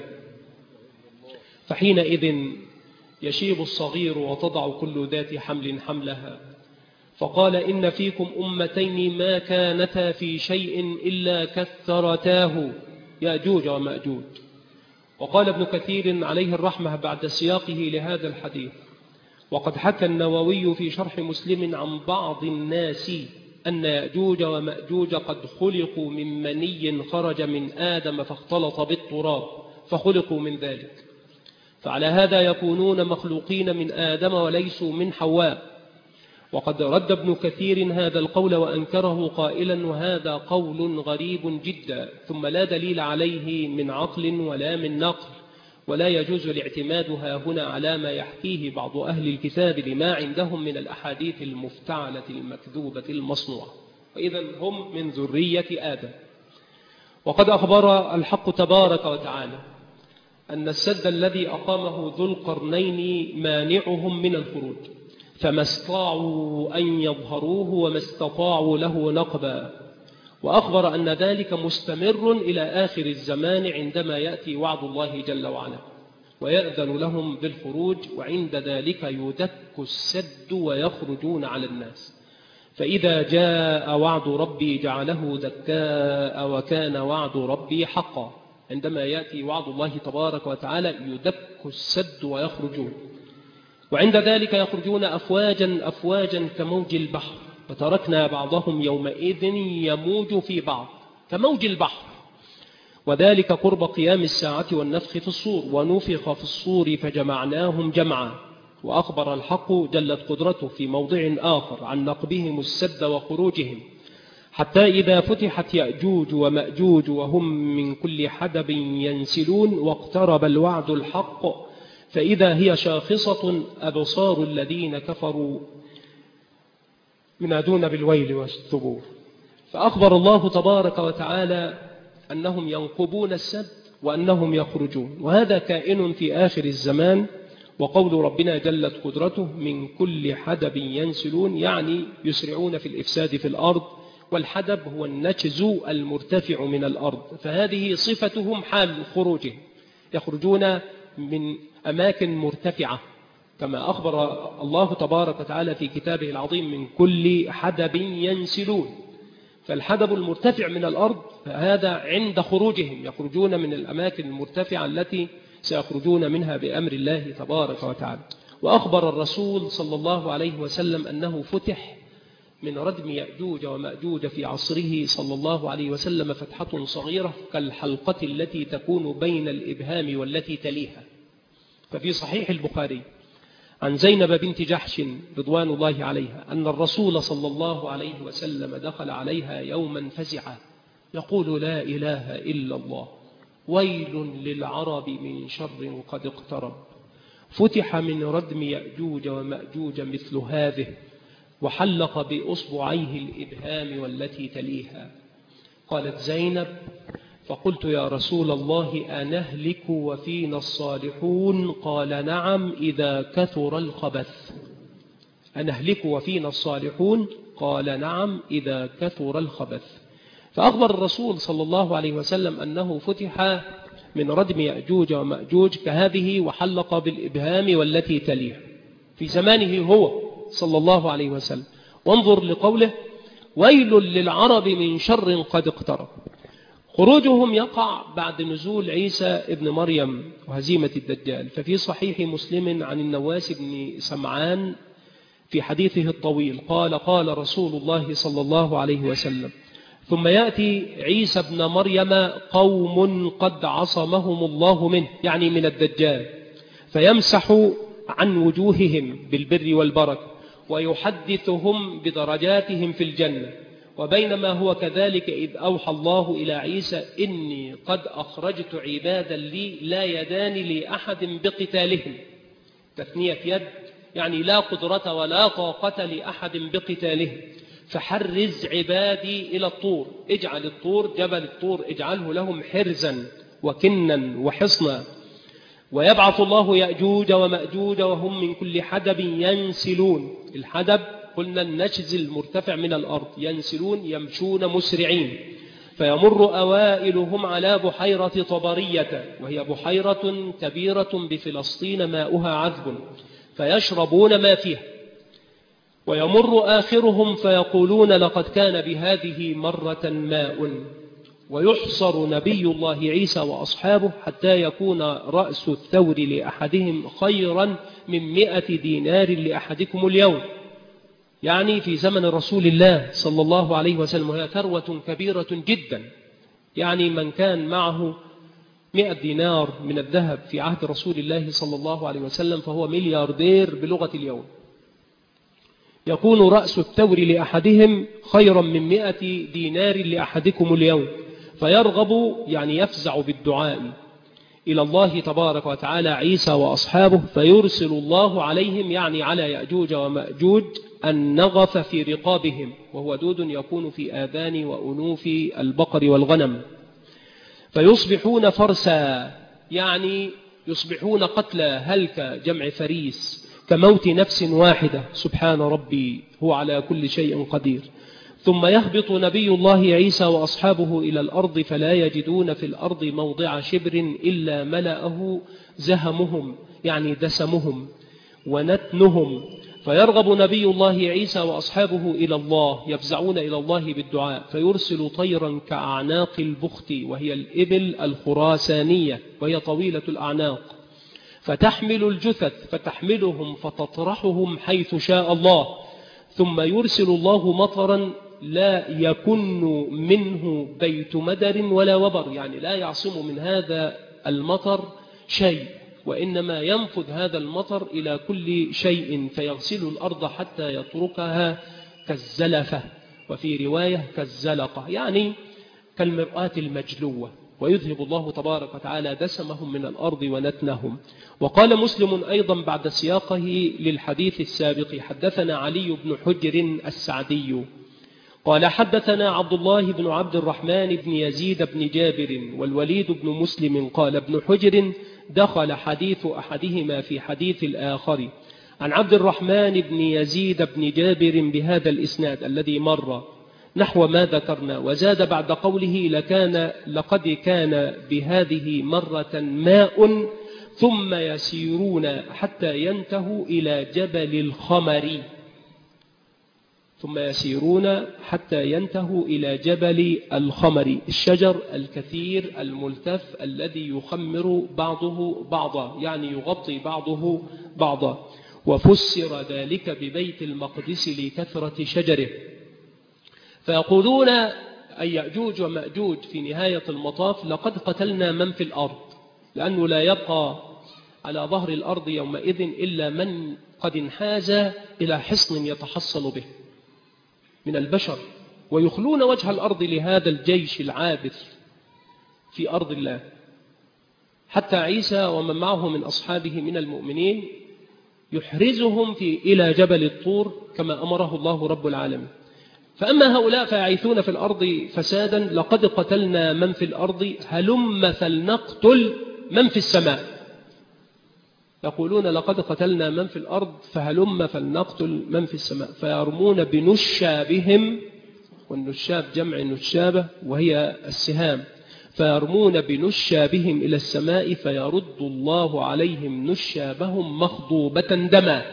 فحينئذ يشيب الصغير وتضع كل ذات حمل حملها، فقال إن فيكم أمتين ما كانتا في شيء إلا كثرتاه يأجوج ومأجوج. وقال ابن كثير عليه الرحمة بعد سياقه لهذا الحديث وقد حكى النووي في شرح مسلم عن بعض الناس أن يأجوج ومأجوج قد خلقوا من مني خرج من آدم فاختلط بالتراب فخلقوا من ذلك، فعلى هذا يكونون مخلوقين من آدم وليسوا من حواء. وقد رد ابن كثير هذا القول وأنكره قائلا وهذا قول غريب جدا، ثم لا دليل عليه من عقل ولا من نقل، ولا يجوز الاعتماد هنا على ما يحكيه بعض أهل الكتاب لما عندهم من الأحاديث المفتعلة المكذوبة المصنوعة، وإذا هم من ذرية آدم. وقد أخبر الحق تبارك وتعالى أن السد الذي أقامه ذو القرنين مانعهم من الخروج، فما استطاعوا أن يظهروه وما استطاعوا له نقبا. وأخبر أن ذلك مستمر إلى آخر الزمان عندما يأتي وعد الله جل وعلا ويأذن لهم بالخروج، وعند ذلك يدك السد ويخرجون على الناس. فإذا جاء وعد ربي جعله دكاء وكان وعد ربي حقا. عندما يأتي وعد الله تبارك وتعالى يدك السد ويخرجون، وعند ذلك يخرجون أفواجا أفواجا كموج البحر، وتركنا بعضهم يومئذ يموج في بعض كموج البحر، وذلك قرب قيام الساعة والنفخ في الصور، ونفخ في الصور فجمعناهم جمعا. وأخبر الحق جلت قدرته في موضع آخر عن نقبهم السد وخروجهم، حتى إذا فتحت يأجوج ومأجوج وهم من كل حدب ينسلون واقترب الوعد الحق فإذا هي شاخصة أبصار الذين كفروا ينادون بالويل والثبور. فأخبر الله تبارك وتعالى أنهم ينقبون السد وأنهم يخرجون، وهذا كائن في آخر الزمان. وقول ربنا جلت قدرته من كل حدب ينسلون يعني يسرعون في الإفساد في الأرض، والحدب هو النجز المرتفع من الأرض، فهذه صفتهم حال خروجهم، يخرجون من أماكن مرتفعة كما أخبر الله تبارك وتعالى في كتابه العظيم من كل حدب ينسلون. فالحدب المرتفع من الأرض هذا عند خروجهم، يخرجون من الأماكن المرتفعة التي سيخرجون منها بأمر الله تبارك وتعالى. وأخبر الرسول صلى الله عليه وسلم أنه فتح من ردم يأجوج ومأجوج في عصره صلى الله عليه وسلم فتحة صغيرة كالحلقة التي تكون بين الإبهام والتي تليها. ففي صحيح البخاري عن زينب بنت جحش رضوان الله عليها أن الرسول صلى الله عليه وسلم دخل عليها يوما فزعا يقول: لا إله إلا الله، ويل للعرب من شر قد اقترب. فتح من ردم يأجوج ومأجوج مثل هذه، وحلق بأصبعيه الإبهام والتي تليها. قالت زينب: فقلت: يا رسول الله، أنهلك وفينا الصالحون؟ قال: نعم إذا كثر الخبث. أنهلك وفينا الصالحون؟ قال: نعم إذا كثر الخبث. فأخبر الرسول صلى الله عليه وسلم أنه فتح من ردم يأجوج ومأجوج كهذه، وحلق بالإبهام والتي تليها في زمانه هو صلى الله عليه وسلم. وانظر لقوله: ويل للعرب من شر قد اقترب. خروجهم يقع بعد نزول عيسى ابن مريم وهزيمة الدجال. ففي صحيح مسلم عن النواس بن سمعان في حديثه الطويل قال: قال رسول الله صلى الله عليه وسلم: ثم يأتي عيسى ابن مريم قوم قد عصمهم الله منه، يعني من الدجال، فيمسح عن وجوههم بالبر والبركة ويحدثهم بدرجاتهم في الجنة. وبينما هو كذلك إذ أوحى الله إلى عيسى: إني قد أخرجت عبادا لي لا يدان لأحد بقتالهم. تثنية يد، يعني لا قدرة ولا طاقة لأحد بقتالهم. فحرز عبادي إلى الطور، اجعل الطور، جبل الطور، اجعله لهم حرزا وكنا وحصنا. ويبعث الله يأجوج ومأجوج وهم من كل حدب ينسلون. الحدب قلنا النشز المرتفع من الأرض، ينسلون يمشون مسرعين. فيمر أوائلهم على بحيرة طبرية، وهي بحيرة كبيرة بفلسطين ماؤها عذب، فيشربون ما فيها. ويمر آخرهم فيقولون: لقد كان بهذه مرة ماء. ويحصر نبي الله عيسى وأصحابه حتى يكون رأس الثور لأحدهم خيرا من 100 دينار لأحدكم اليوم، يعني في زمن رسول الله صلى الله عليه وسلم، وهي ثروة كبيرة جدا. يعني من كان معه 100 دينار من الذهب في عهد رسول الله صلى الله عليه وسلم فهو ملياردير بلغة اليوم. يكون رأس الثور لأحدهم خيرا من 100 دينار لأحدكم اليوم. فيرغب، يعني يفزع بالدعاء إلى الله تبارك وتعالى عيسى وأصحابه، فيرسل الله عليهم، يعني على يأجوج ومأجوج، النغف في رقابهم، وهو دود يكون في آذان وأنوف البقر والغنم. فيصبحون فرسا، يعني يصبحون قتلى، هلك جمع فريس، كموت نفس واحدة. سبحان ربي، هو على كل شيء قدير. ثم يهبط نبي الله عيسى وأصحابه إلى الأرض، فلا يجدون في الأرض موضع شبر إلا ملأه زهمهم، يعني دسمهم ونتنهم. فيرغب نبي الله عيسى وأصحابه إلى الله، يفزعون إلى الله بالدعاء، فيرسل طيرا كأعناق البخت، وهي الإبل الخراسانية، وهي طويلة الأعناق، فتحمل الجثث، فتحملهم فتطرحهم حيث شاء الله. ثم يرسل الله مطرا لا يكن منه بيت مدر ولا وبر، يعني لا يعصم من هذا المطر شيء، وإنما ينفذ هذا المطر إلى كل شيء، فيغسل الأرض حتى يتركها كالزلفة، وفي رواية كالزلقة، يعني كالمرآة المجلوة. ويذهب الله تبارك وتعالى دسمهم من الأرض ونتنهم. وقال مسلم أيضا بعد سياقه للحديث السابق: حدثنا علي بن حجر السعدي قال: حدثنا عبد الله بن عبد الرحمن بن يزيد بن جابر والوليد بن مسلم قال ابن حجر: دخل حديث أحدهما في حديث الآخر عن عبد الرحمن بن يزيد بن جابر بهذا الإسناد الذي مر نحو ما ذكرنا، وزاد بعد قوله: لقد كان بهذه مرة ماء، ثم يسيرون حتى ينتهوا إلى جبل الخمر، ثم يسيرون حتى ينتهوا إلى جبل الخمر، الشجر الكثير الملتف الذي يخمر بعضه بعضا، يعني يغطي بعضه بعضا. وفسر ذلك ببيت المقدس لكثرة شجره. فيقولون أي يأجوج ومأجوج في نهاية المطاف: لقد قتلنا من في الأرض، لأنه لا يبقى على ظهر الأرض يومئذ إلا من قد انحاز إلى حصن يتحصن به من البشر، ويخلون وجه الأرض لهذا الجيش العابث في أرض الله. حتى عيسى ومن معه من أصحابه من المؤمنين يحرزهم إلى جبل الطور كما أمره الله رب العالمين. فأما هؤلاء فيعيثون في الأرض فسادا: لقد قتلنا من في الأرض هلم فلنقتل من في السماء. يقولون: لقد قتلنا من في الأرض فهلم فلنقتل من في السماء. فيرمون بنشابهم، والنشاب جمع نشابة وهي السهام، فيرمون بنشابهم إلى السماء فيرد الله عليهم نشابهم مخضوبة دما.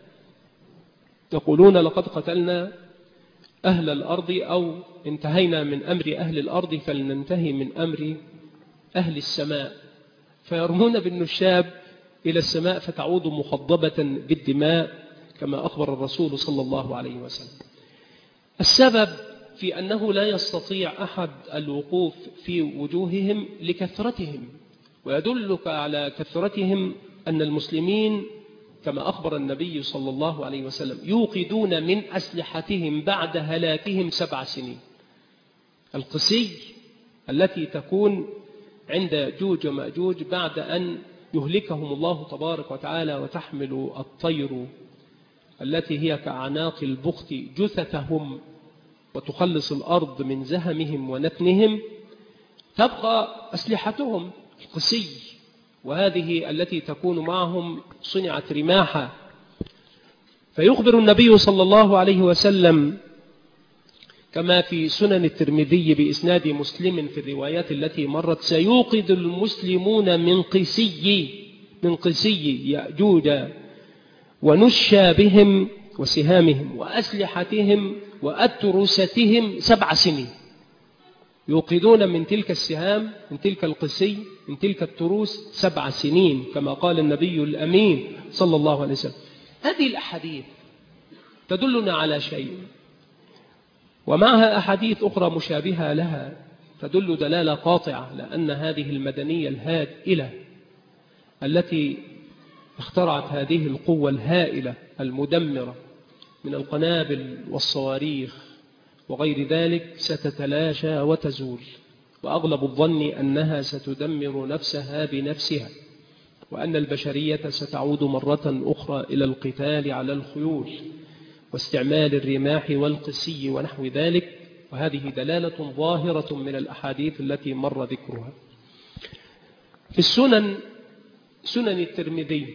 يقولون: لقد قتلنا أهل الأرض، أو انتهينا من أمر أهل الأرض فلننتهي من أمر أهل السماء. فيرمون بالنشاب إلى السماء فتعود مخضبة بالدماء كما أخبر الرسول صلى الله عليه وسلم. السبب في أنه لا يستطيع أحد الوقوف في وجوههم لكثرتهم، ويدلك على كثرتهم أن المسلمين كما أخبر النبي صلى الله عليه وسلم يوقدون من أسلحتهم بعد هلاكهم 7 سنين. القسي التي تكون عند يأجوج ومأجوج بعد أن يهلكهم الله تبارك وتعالى وتحمل الطير التي هي كأعناق البخت جثثهم وتخلص الأرض من زهمهم ونتنهم، تبقى أسلحتهم القسي، وهذه التي تكون معهم صنعت رماحا. فيخبر النبي صلى الله عليه وسلم كما في سنن الترمذي بإسناد مسلم في الروايات التي مرت: سيوقد المسلمون من قسي يأجوج ونشابهم وسهامهم وأسلحتهم وأترستهم 7 سنين. يوقدون من تلك السهام، من تلك القسي، من تلك التروس 7 سنين كما قال النبي الأمين صلى الله عليه وسلم. هذه الأحاديث تدلنا على شيء، ومعها أحاديث أخرى مشابهة لها تدل دلالة قاطعة لأن هذه المدنية الهائلة التي اخترعت هذه القوة الهائلة المدمرة من القنابل والصواريخ وغير ذلك ستتلاشى وتزول، وأغلب الظن أنها ستدمر نفسها بنفسها، وأن البشرية ستعود مرة أخرى إلى القتال على الخيول واستعمال الرماح والقسي ونحو ذلك. وهذه دلالة ظاهرة من الأحاديث التي مر ذكرها. في السنن، سنن الترمذي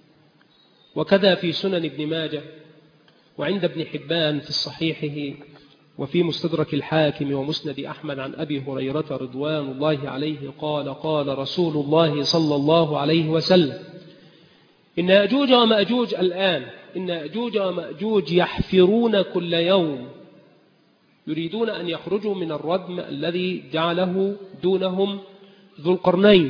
وكذا في سنن ابن ماجه وعند ابن حبان في صحيحه وفي مستدرك الحاكم ومسند أحمد عن أبي هريرة رضوان الله عليه قال: قال رسول الله صلى الله عليه وسلم: إن يأجوج ومأجوج الآن، إن يأجوج ومأجوج يحفرون كل يوم، يريدون أن يخرجوا من الردم الذي جعله دونهم ذو القرنين،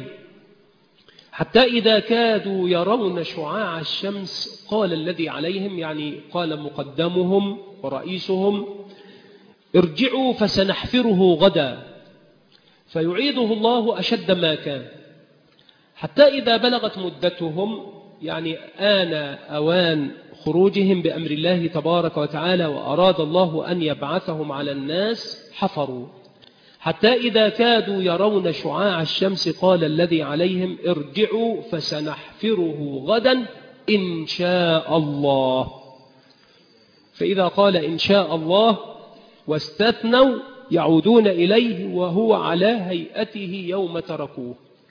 حتى إذا كادوا يرون شعاع الشمس قال الذي عليهم، يعني قال مقدمهم ورئيسهم: ارجعوا فسنحفره غدا، فيعيده الله أشد ما كان، حتى إذا بلغت مدتهم، يعني آن أوان خروجهم بأمر الله تبارك وتعالى وأراد الله أن يبعثهم على الناس، حفروا حتى إذا كادوا يرون شعاع الشمس قال الذي عليهم: ارجعوا فسنحفره غدا إن شاء الله. فإذا قال إن شاء الله واستثنوا يعودون إليه وهو على هيئته يوم تركوه.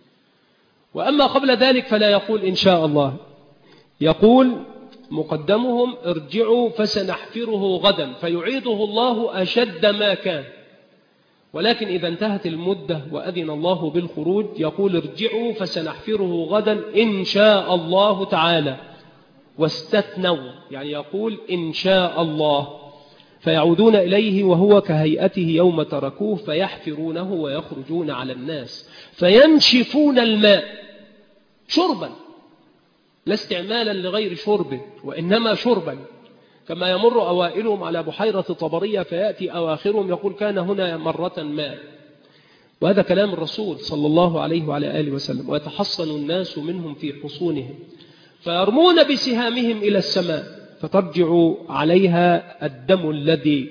وأما قبل ذلك فلا يقول إن شاء الله، يقول مقدمهم: ارجعوا فسنحفره غدا، فيعيده الله أشد ما كان. ولكن إذا انتهت المدة وأذن الله بالخروج يقول: ارجعوا فسنحفره غدا إن شاء الله تعالى، واستثنوا، يعني يقول إن شاء الله. فيعودون إليه وهو كهيئته يوم تركوه فيحفرونه ويخرجون على الناس فينشفون الماء شربا، لا استعمالا لغير شرب وإنما شربا، كما يمر أوائلهم على بحيرة طبرية فيأتي أواخرهم يقول كان هنا مرة ماء. وهذا كلام الرسول صلى الله عليه وعلى آله وسلم. ويتحصن الناس منهم في حصونهم فيرمون بسهامهم إلى السماء فترجع عليها الدم الذي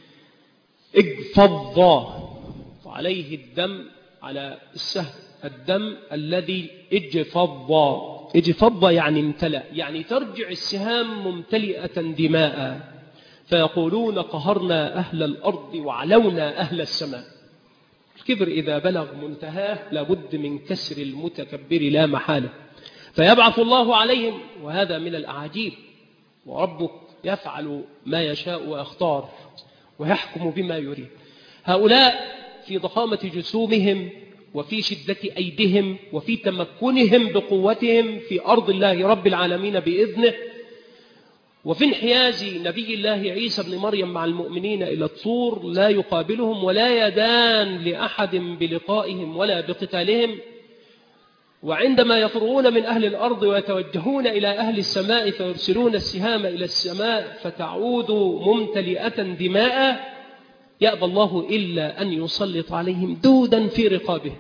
اجفض، وعليه الدم على السهم الدم الذي اجفض يعني امتلأ، يعني ترجع السهام ممتلئة دماء. فيقولون قهرنا أهل الأرض وعلونا أهل السماء. الكبر إذا بلغ منتهاه لابد من كسر المتكبر لا محالة. فيبعث الله عليهم، وهذا من الأعاجيب، وربك يفعل ما يشاء ويختار ويحكم بما يريد. هؤلاء في ضخامة جسومهم وفي شدة أيديهم وفي تمكنهم بقوتهم في أرض الله رب العالمين بإذنه، وفي انحياز نبي الله عيسى بن مريم مع المؤمنين إلى الطور لا يقابلهم ولا يدان لأحد بلقائهم ولا بقتالهم. وعندما يفرغون من أهل الأرض ويتوجهون إلى أهل السماء فيرسلون السهام إلى السماء فتعود ممتلئة دماء، يأبى الله إلا أن يسلط عليهم دودا في رقابهم،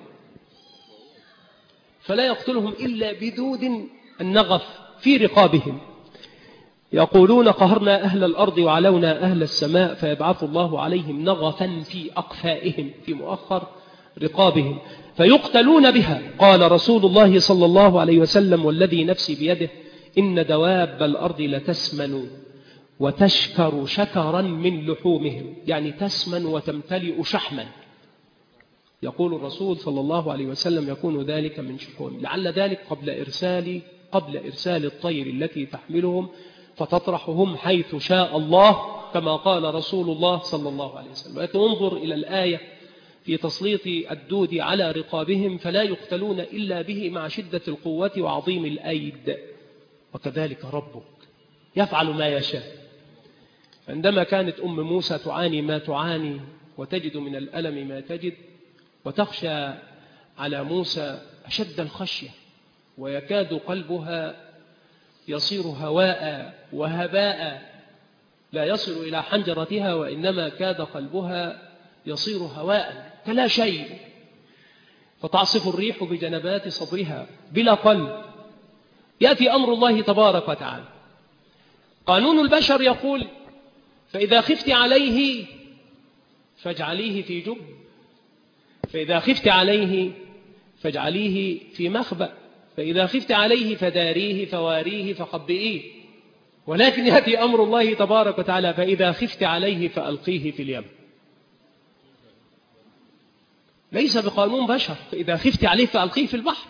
فلا يقتلهم إلا بدود النغف في رقابهم. يقولون قهرنا أهل الأرض وعلونا أهل السماء فيبعث الله عليهم نغفا في أقفائهم في مؤخر رقابهم فيقتلون بها. قال رسول الله صلى الله عليه وسلم والذي نفسي بيده إن دواب الأرض لتسمن وتشكر شكرا من لحومهم، يعني تسمن وتمتلئ شحما. يقول الرسول صلى الله عليه وسلم يكون ذلك من شحوم، لعل ذلك قبل إرسال الطير التي تحملهم فتطرحهم حيث شاء الله كما قال رسول الله صلى الله عليه وسلم. ولكن انظر إلى الآية في تسليط الدود على رقابهم فلا يقتلون إلا به مع شدة القوة وعظيم الأيد. وكذلك ربك يفعل ما يشاء. عندما كانت أم موسى تعاني ما تعاني وتجد من الألم ما تجد وتخشى على موسى أشد الخشية ويكاد قلبها يصير هواء وهباء لا يصل إلى حنجرتها وإنما كاد قلبها يصير هواء كلا شيء، فتعصف الريح بجنبات صدرها بلا قلب. يأتي أمر الله تبارك وتعالى. قانون البشر يقول فإذا خفت عليه فاجعليه في جب، فإذا خفت عليه فاجعليه في مخبأ، فإذا خفت عليه فداريه فواريه فخبئيه. ولكن يأتي أمر الله تبارك وتعالى فإذا خفت عليه فألقيه في اليم. ليس بقانون بشر فإذا خفت عليه فألقيه في البحر.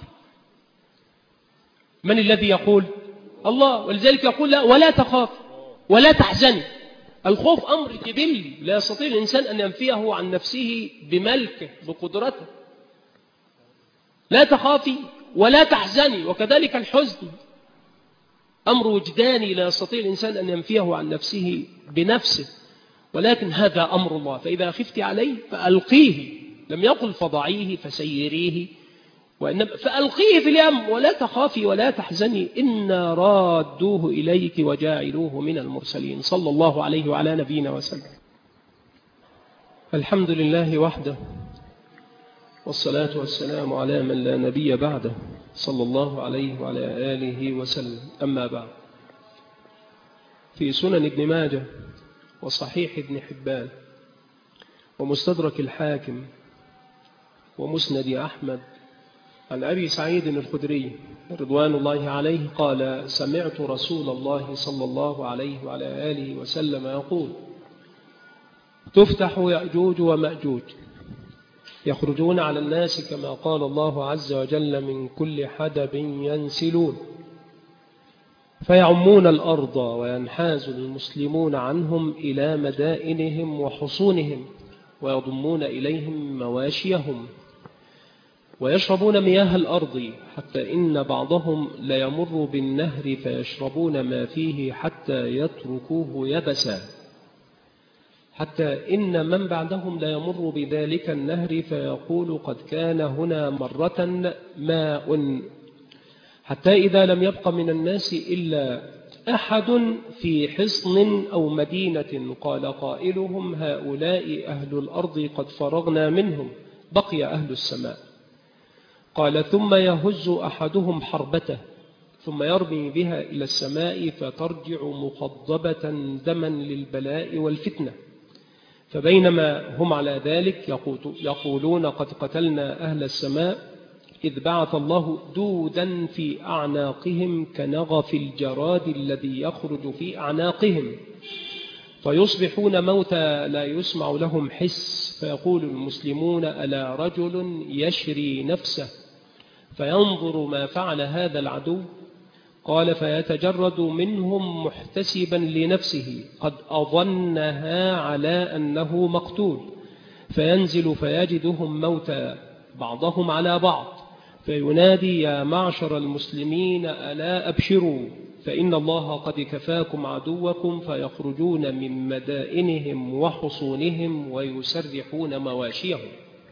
من الذي يقول؟ الله. ولذلك يقول لا ولا تخاف ولا تحزني. الخوف أمر جبلي لا يستطيع الإنسان أن ينفيه عن نفسه بملكه بقدرته. لا تخافي ولا تحزني. وكذلك الحزن أمر وجداني لا يستطيع الإنسان أن ينفيه عن نفسه بنفسه، ولكن هذا أمر الله. فإذا خفت عليه فألقيه، لم يقل فضعيه فسيريه، وإنما فألقيه في اليم ولا تخافي ولا تحزني إنا رادوه إليك وجاعلوه من المرسلين. صلى الله عليه وعلى نبينا وسلم. الحمد لله وحده، والصلاة والسلام على من لا نبي بعده، صلى الله عليه وعلى آله وسلم. أما بعد، في سنن ابن ماجه وصحيح ابن حبان ومستدرك الحاكم ومسند أحمد عن أبي سعيد الخدري رضوان الله عليه قال سمعت رسول الله صلى الله عليه وعلى آله وسلم يقول تفتح يأجوج ومأجوج يخرجون على الناس كما قال الله عز وجل من كل حدب ينسلون فيعمون الأرض وينحاز المسلمون عنهم إلى مدائنهم وحصونهم ويضمون إليهم مواشيهم ويشربون مياه الأرض حتى إن بعضهم ليمر بالنهر فيشربون ما فيه حتى يتركوه يبسا حتى إن من بعدهم لا يمر بذلك النهر فيقول قد كان هنا مرة ماء، حتى إذا لم يبق من الناس إلا أحد في حصن أو مدينة قال قائلهم هؤلاء أهل الأرض قد فرغنا منهم، بقي أهل السماء. قال ثم يهز أحدهم حربته ثم يرمي بها إلى السماء فترجع مخضبة دما للبلاء والفتنة، فبينما هم على ذلك يقولون قد قتلنا أهل السماء إذ بعث الله دودا في أعناقهم كنغف الجراد الذي يخرج في أعناقهم، فيصبحون موتى لا يسمع لهم حس، فيقول المسلمون ألا رجل يشري نفسه فينظر ما فعل هذا العدو؟ قال فيتجرد منهم محتسبا لنفسه قد أظنها على أنه مقتول، فينزل فيجدهم موتى بعضهم على بعض، فينادي يا معشر المسلمين ألا أبشروا فإن الله قد كفاكم عدوكم، فيخرجون من مدائنهم وحصونهم ويسرحون مواشيهم،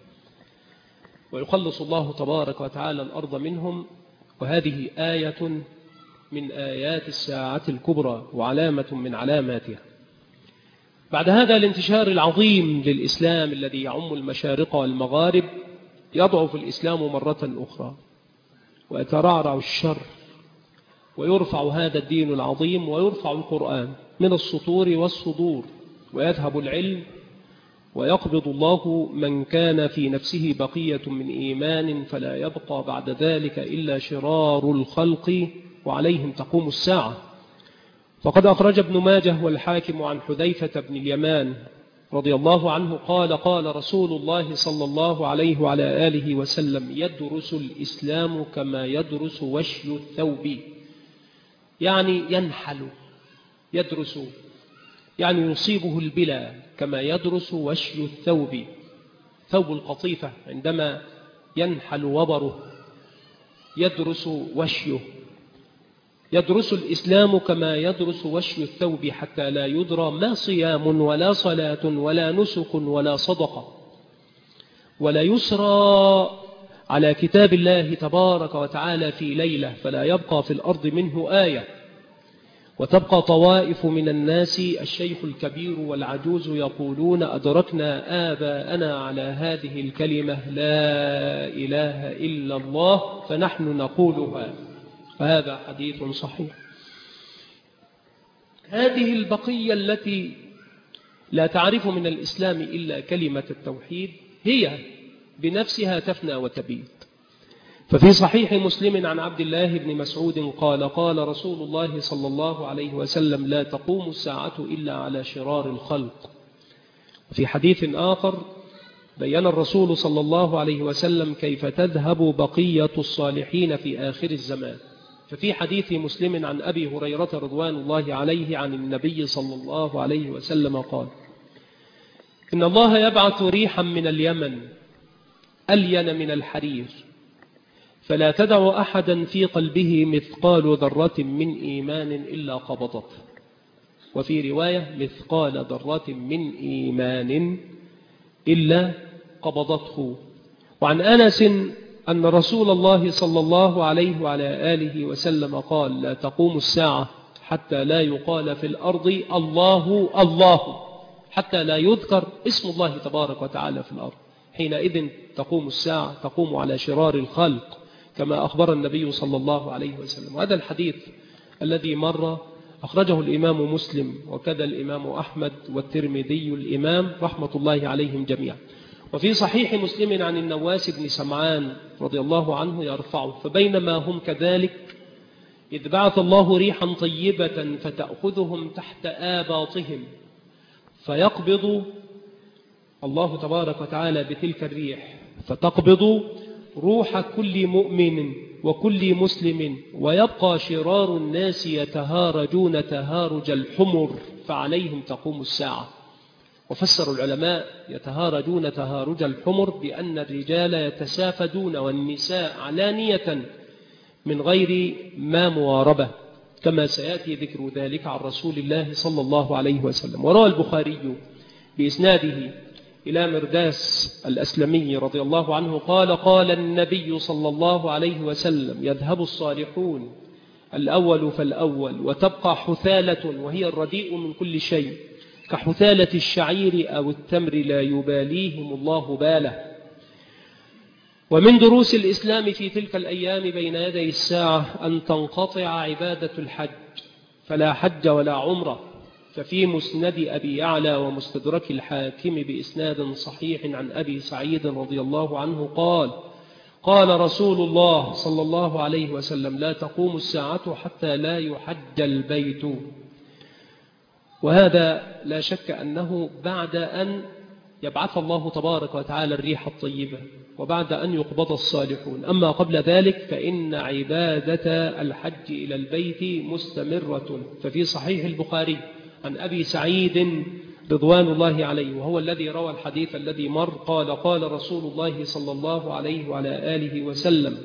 ويخلص الله تبارك وتعالى الأرض منهم. وهذه آية من آيات الساعة الكبرى وعلامة من علاماتها. بعد هذا الانتشار العظيم للإسلام الذي يعم المشارق والمغارب، يضعف الإسلام مرة أخرى ويترعرع الشر، ويرفع هذا الدين العظيم ويرفع القرآن من السطور والصدور، ويذهب العلم، ويقبض الله من كان في نفسه بقية من إيمان، فلا يبقى بعد ذلك إلا شرار الخلق، وعليهم تقوم الساعة. فقد أخرج ابن ماجه والحاكم عن حذيفة بن اليمان رضي الله عنه قال قال رسول الله صلى الله عليه وعلى آله وسلم يدرس الإسلام كما يدرس وشي الثوب، يعني ينحل، يدرس يعني يصيبه البلا، كما يدرس وشي الثوب، ثوب القطيفة عندما ينحل وبره يدرس وشيه. يدرس الإسلام كما يدرس وشي الثوب حتى لا يدرى ما صيام ولا صلاة ولا نسك ولا صدقة، ولا يسرى على كتاب الله تبارك وتعالى في ليلة فلا يبقى في الأرض منه آية، وتبقى طوائف من الناس الشيخ الكبير والعجوز يقولون أدركنا آباءنا على هذه الكلمة لا إله إلا الله فنحن نقولها. فهذا حديث صحيح. هذه البقية التي لا تعرف من الإسلام إلا كلمة التوحيد هي بنفسها تفنى وتبيد. ففي صحيح مسلم عن عبد الله بن مسعود قال قال رسول الله صلى الله عليه وسلم لا تقوم الساعة إلا على شرار الخلق. في حديث آخر بيّن الرسول صلى الله عليه وسلم كيف تذهب بقية الصالحين في آخر الزمان. ففي حديث مسلم عن أبي هريرة رضوان الله عليه عن النبي صلى الله عليه وسلم قال إن الله يبعث ريحا من اليمن ألين من الحرير، فلا تدع أحدا في قلبه مثقال ذرة من إيمان إلا قبضته، وفي رواية مثقال ذرة من إيمان إلا قبضته. وعن أنس أن رسول الله صلى الله عليه وعلى آله وسلم قال لا تقوم الساعة حتى لا يقال في الأرض الله الله، حتى لا يذكر اسم الله تبارك وتعالى في الأرض، حينئذ تقوم الساعة، تقوم على شرار الخلق كما أخبر النبي صلى الله عليه وسلم. وهذا الحديث الذي مر أخرجه الإمام مسلم وكذا الإمام أحمد والترمذي الإمام رحمة الله عليهم جميعا. وفي صحيح مسلم عن النواس بن سمعان رضي الله عنه يرفعه فبينما هم كذلك إذ بعث الله ريحا طيبة فتأخذهم تحت آباطهم، فيقبض الله تبارك وتعالى بتلك الريح فتقبض روح كل مؤمن وكل مسلم، ويبقى شرار الناس يتهارجون تهارج الحمر فعليهم تقوم الساعة. وفسر العلماء يتهارجون تهارج الحمر بأن الرجال يتسافدون والنساء علانية من غير ما مواربة، كما سيأتي ذكر ذلك عن رسول الله صلى الله عليه وسلم. وروى البخاري بإسناده إلى مرداس الأسلمي رضي الله عنه قال: قال النبي صلى الله عليه وسلم: يذهب الصالحون الأول فالأول، وتبقى حثالة وهي الرديء من كل شيء، كحثالة الشعير أو التمر، لا يباليهم الله باله. ومن دروس الإسلام في تلك الأيام بين يدي الساعة أن تنقطع عبادة الحج، فلا حج ولا عمرة. ففي مسند أبي يعلى ومستدرك الحاكم بإسناد صحيح عن أبي سعيد رضي الله عنه قال: قال رسول الله صلى الله عليه وسلم: لا تقوم الساعة حتى لا يحج البيت. وهذا لا شك أنه بعد أن يبعث الله تبارك وتعالى الريح الطيبة، وبعد أن يقبض الصالحون. أما قبل ذلك فإن عبادة الحج إلى البيت مستمرة. ففي صحيح البخاري عن أبي سعيد رضوان الله عليه، وهو الذي روى الحديث الذي مر، قال: قال رسول الله صلى الله عليه وعلى آله وسلم: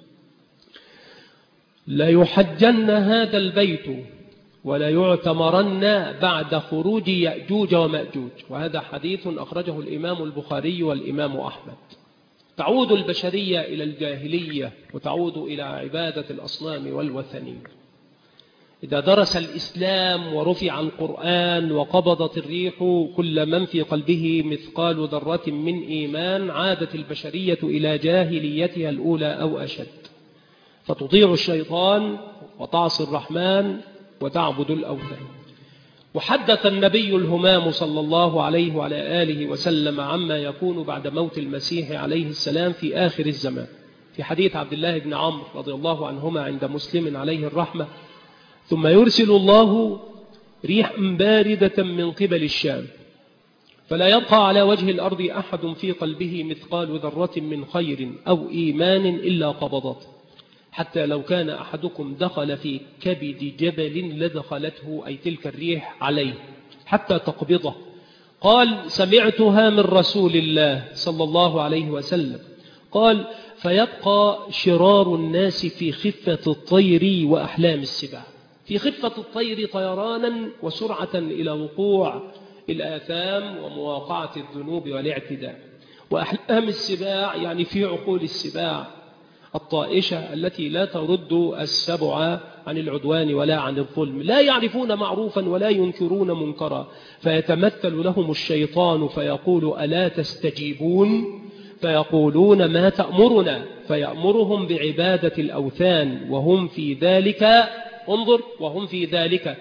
ليحجن هذا البيت وليعتمرن بعد خروج يأجوج ومأجوج. وهذا حديث أخرجه الإمام البخاري والإمام أحمد. تعود البشرية إلى الجاهلية وتعود إلى عبادة الأصنام والوثنين. إذا درس الإسلام ورفع القرآن وقبضت الريح كل من في قلبه مثقال ذرة من إيمان، عادت البشرية إلى جاهليتها الأولى أو أشد، فتطيع الشيطان وتعصي الرحمن وتعبد الأوثان. وحدث النبي الهمام صلى الله عليه وعلى آله وسلم عما يكون بعد موت المسيح عليه السلام في آخر الزمان، في حديث عبد الله بن عمرو رضي الله عنهما عند مسلم عليه الرحمة: ثم يرسل الله ريحا باردة من قبل الشام، فلا يبقى على وجه الأرض أحد في قلبه مثقال ذرة من خير أو إيمان إلا قبضته، حتى لو كان أحدكم دخل في كبد جبل لدخلته، أي تلك الريح، عليه حتى تقبضه. قال: سمعتها من رسول الله صلى الله عليه وسلم. قال: فيبقى شرار الناس في خفة الطير وأحلام السباع. في خفة الطير طيرانا وسرعة إلى وقوع الآثام ومواقعة الذنوب والاعتداء، وأحلام السباع يعني في عقول السباع الطائشة التي لا ترد السبع عن العدوان ولا عن الظلم، لا يعرفون معروفا ولا ينكرون منكرا، فيتمثل لهم الشيطان فيقول: ألا تستجيبون؟ فيقولون: ما تأمرنا؟ فيأمرهم بعبادة الأوثان، وهم في ذلك، انظر، وهم في ذلك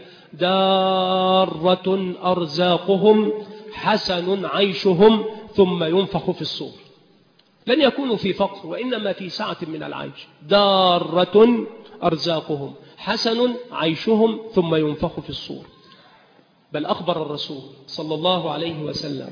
دارة أرزاقهم، حسن عيشهم، ثم ينفخ في الصور. لن يكونوا في فقر، وإنما في سعة من العيش. دارة أرزاقهم، حسن عيشهم، ثم ينفخ في الصور. بل أخبر الرسول صلى الله عليه وسلم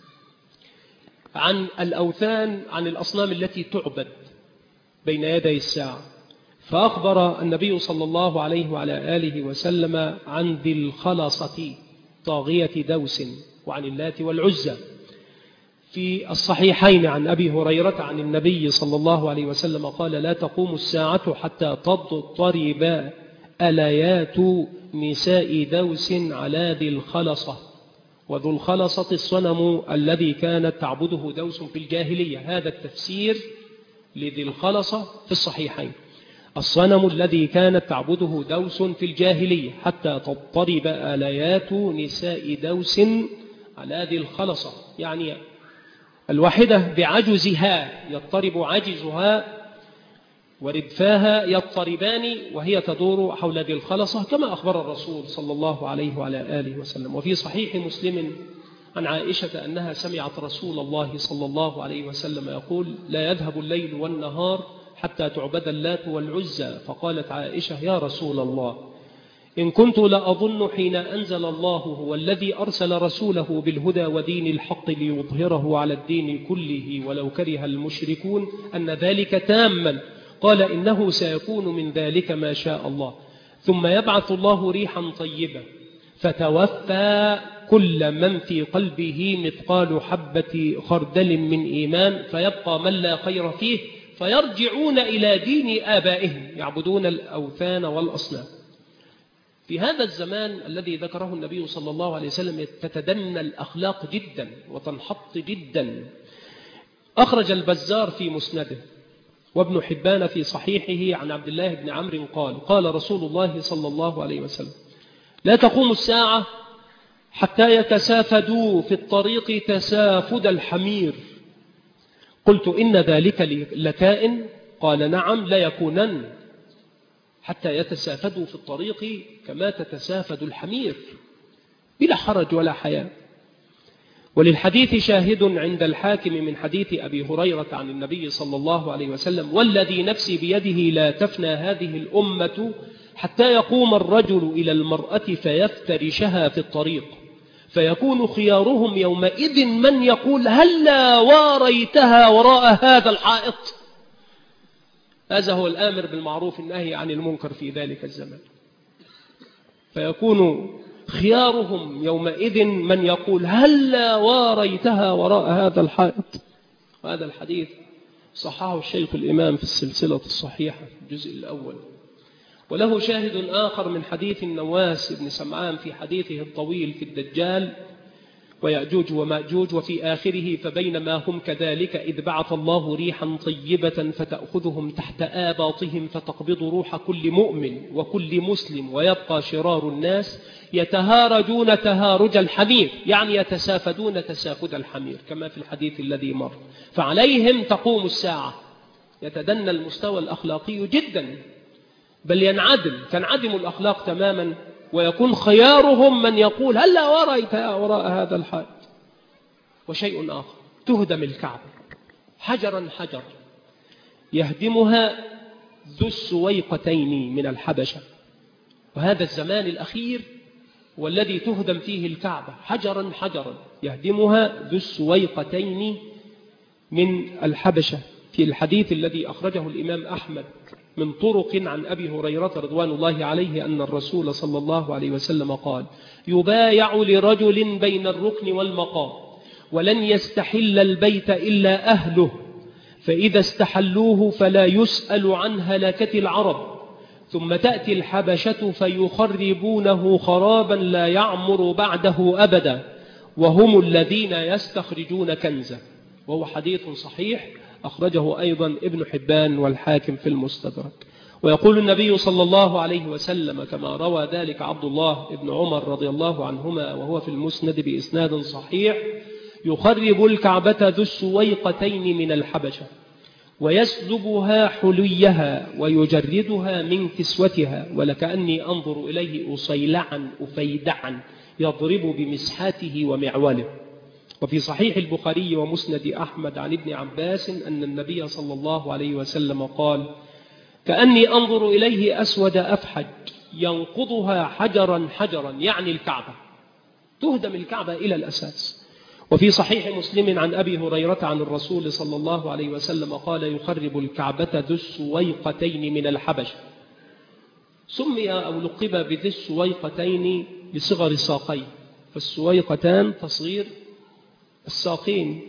عن الأوثان، عن الأصنام التي تعبد بين يدي الساعة. فأخبر النبي صلى الله عليه وعلى آله وسلم عن ذي الخلصة طاغية دوس، وعن اللات والعزى. في الصحيحين عن أبي هريرة عن النبي صلى الله عليه وسلم قال: لا تقوم الساعة حتى تضطرب أليات نساء دوس على ذي الخلصة. وذو الخلصة الصنم الذي كانت تعبده دوس في الجاهلية. هذا التفسير لذي الخلصة في الصحيحين: الصنم الذي كانت تعبده دوس في الجاهلية، حتى تضطرب آليات نساء دوس على ذي الخلصة، يعني الواحدة بعجزها يضطرب عجزها وردفاها يضطربان وهي تدور حول ذي الخلصة، كما أخبر الرسول صلى الله عليه وعلى آله وسلم. وفي صحيح مسلم عن عائشة أنها سمعت رسول الله صلى الله عليه وسلم يقول: لا يذهب الليل والنهار حتى تعبد اللات والعزى. فقالت عائشة: يا رسول الله، إن كنت لأظن حين أنزل الله هو الذي أرسل رسوله بالهدى ودين الحق ليظهره على الدين كله ولو كره المشركون أن ذلك تاما. قال: إنه سيكون من ذلك ما شاء الله، ثم يبعث الله ريحا طيبة فتوفى كل من في قلبه مثقال حبة خردل من إيمان، فيبقى من لا خير فيه، فيرجعون إلى دين آبائهم يعبدون الأوثان والأصنام. في هذا الزمان الذي ذكره النبي صلى الله عليه وسلم تتدنى الأخلاق جدا وتنحط جدا. أخرج البزار في مسنده وابن حبان في صحيحه عن عبد الله بن عمرو قال رسول الله صلى الله عليه وسلم: لا تقوم الساعة حتى يتسافدوا في الطريق تسافد الحمير. قلت: إن ذلك لكائن؟ قال: نعم، لا يكونن حتى يتسافدوا في الطريق كما تتسافد الحمير بلا حرج ولا حياء. وللحديث شاهد عند الحاكم من حديث أبي هريرة عن النبي صلى الله عليه وسلم: والذي نفسي بيده لا تفنى هذه الأمة حتى يقوم الرجل إلى المرأة فيفترشها في الطريق، فيكون خيارهم يومئذ من يقول: هلا واريتها وراء هذا الحائط. هذا هو الآمر بالمعروف النهي عن المنكر في ذلك الزمان. فيكون خيارهم يومئذ من يقول: هلا واريتها وراء هذا الحائط. هذا الحديث صححه الشيخ الإمام في السلسلة الصحيحة في الجزء الأول. وله شاهد آخر من حديث النواس بن سمعان في حديثه الطويل في الدجال ويأجوج ومأجوج وفي آخره: فبينما هم كذلك إذ بعث الله ريحا طيبة فتأخذهم تحت آباطهم فتقبض روح كل مؤمن وكل مسلم ويبقى شرار الناس يتهارجون تهارج الحمير، يعني يتسافدون تسافد الحمير كما في الحديث الذي مر. فعليهم تقوم الساعة. يتدنى المستوى الأخلاقي جدا، بل تنعدم الأخلاق تماما، ويكون خيارهم من يقول: هلا ورأيتها وراء هذا الحائط. وشيء آخر: تهدم الكعبة حجرا حجرا، يهدمها ذو السويقتين من الحبشة. وهذا الزمان الأخير والذي تهدم فيه الكعبة حجرا حجرا، يهدمها ذو السويقتين من الحبشة. في الحديث الذي أخرجه الإمام أحمد من طرق عن أبي هريرة رضوان الله عليه أن الرسول صلى الله عليه وسلم قال: يبايع لرجل بين الركن والمقام ولن يستحل البيت إلا أهله، فإذا استحلوه فلا يسأل عن هلكة العرب، ثم تأتي الحبشة فيخربونه خرابا لا يعمر بعده أبدا، وهم الذين يستخرجون كنزه. وهو حديث صحيح أخرجه أيضا ابن حبان والحاكم في المستدرك. ويقول النبي صلى الله عليه وسلم كما روى ذلك عبد الله بن عمر رضي الله عنهما وهو في المسند بإسناد صحيح: يخرب الكعبة ذو السويقتين من الحبشة ويسلبها حليها ويجردها من كسوتها، ولكأني أنظر إليه أصيلعا أفيدعا يضرب بمسحاته ومعوله. وفي صحيح البخاري ومسند أحمد عن ابن عباس أن النبي صلى الله عليه وسلم قال: كأني أنظر إليه أسود أفحج ينقضها حجرا حجرا، يعني الكعبة. تهدم الكعبة إلى الأساس. وفي صحيح مسلم عن أبي هريرة عن الرسول صلى الله عليه وسلم قال: يخرب الكعبة ذو السويقتين من الحبشة. سمي أو لقب بذي السويقتين لصغر ساقين، فالسويقتان تصغير الساقين،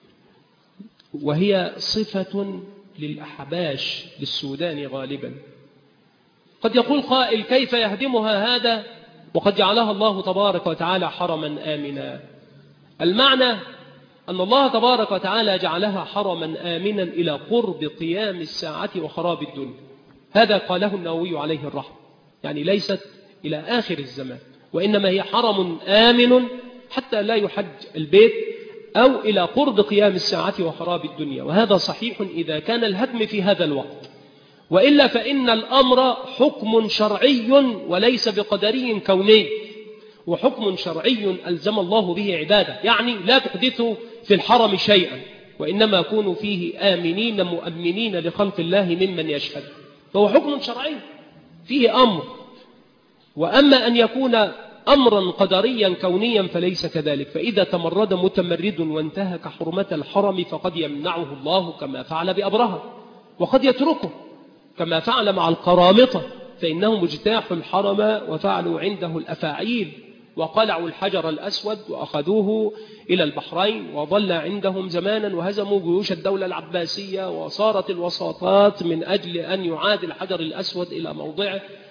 وهي صفة للأحباش للسودان غالبا. قد يقول قائل: كيف يهدمها هذا وقد جعلها الله تبارك وتعالى حرما آمنا؟ المعنى أن الله تبارك وتعالى جعلها حرما آمنا إلى قرب قيام الساعة وخراب الدنيا. هذا قاله النووي عليه الرحمة، يعني ليست إلى آخر الزمان، وإنما هي حرم آمن حتى لا يحج البيت أو إلى قرب قيام الساعة وخراب الدنيا. وهذا صحيح إذا كان الهدم في هذا الوقت، وإلا فإن الأمر حكم شرعي وليس بقدري كوني، وحكم شرعي ألزم الله به عباده، يعني لا تحدثوا في الحرم شيئا، وإنما كونوا فيه آمنين مؤمنين لخلق الله ممن يشهد. فهو حكم شرعي فيه أمر. وأما أن يكون أمرا قدريا كونيا فليس كذلك، فإذا تمرد متمرد وانتهك حرمة الحرم فقد يمنعه الله كما فعل بأبرهة، وقد يتركه كما فعل مع القرامطة، فإنهم اجتاحوا الحرم وفعلوا عنده الأفاعيل وقلعوا الحجر الأسود وأخذوه إلى البحرين، وظل عندهم زمانا وهزموا جيوش الدولة العباسية، وصارت الوساطات من أجل أن يعاد الحجر الأسود إلى موضعه،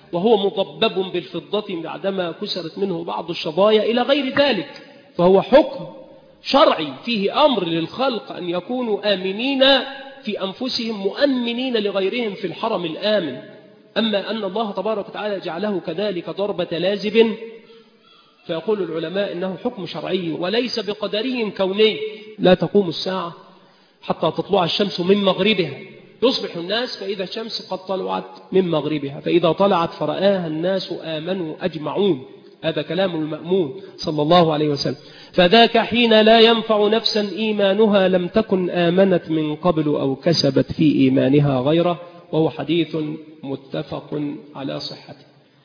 وهو مضبب بالفضة بعدما كسرت منه بعض الشظايا إلى غير ذلك. فهو حكم شرعي فيه أمر للخلق أن يكونوا آمنين في أنفسهم مؤمنين لغيرهم في الحرم الآمن. أما أن الله تبارك وتعالى جعله كذلك ضربة لازب، فيقول العلماء إنه حكم شرعي وليس بقدري كوني. لا تقوم الساعة حتى تطلع الشمس من مغربها، يصبح الناس فإذا الشمس قد طلعت من مغربها، فإذا طلعت فرآها الناس آمنوا أجمعون. هذا كلام المأمون صلى الله عليه وسلم. فذاك حين لا ينفع نفسا إيمانها لم تكن آمنت من قبل أو كسبت في إيمانها غيره، وهو حديث متفق على صحته.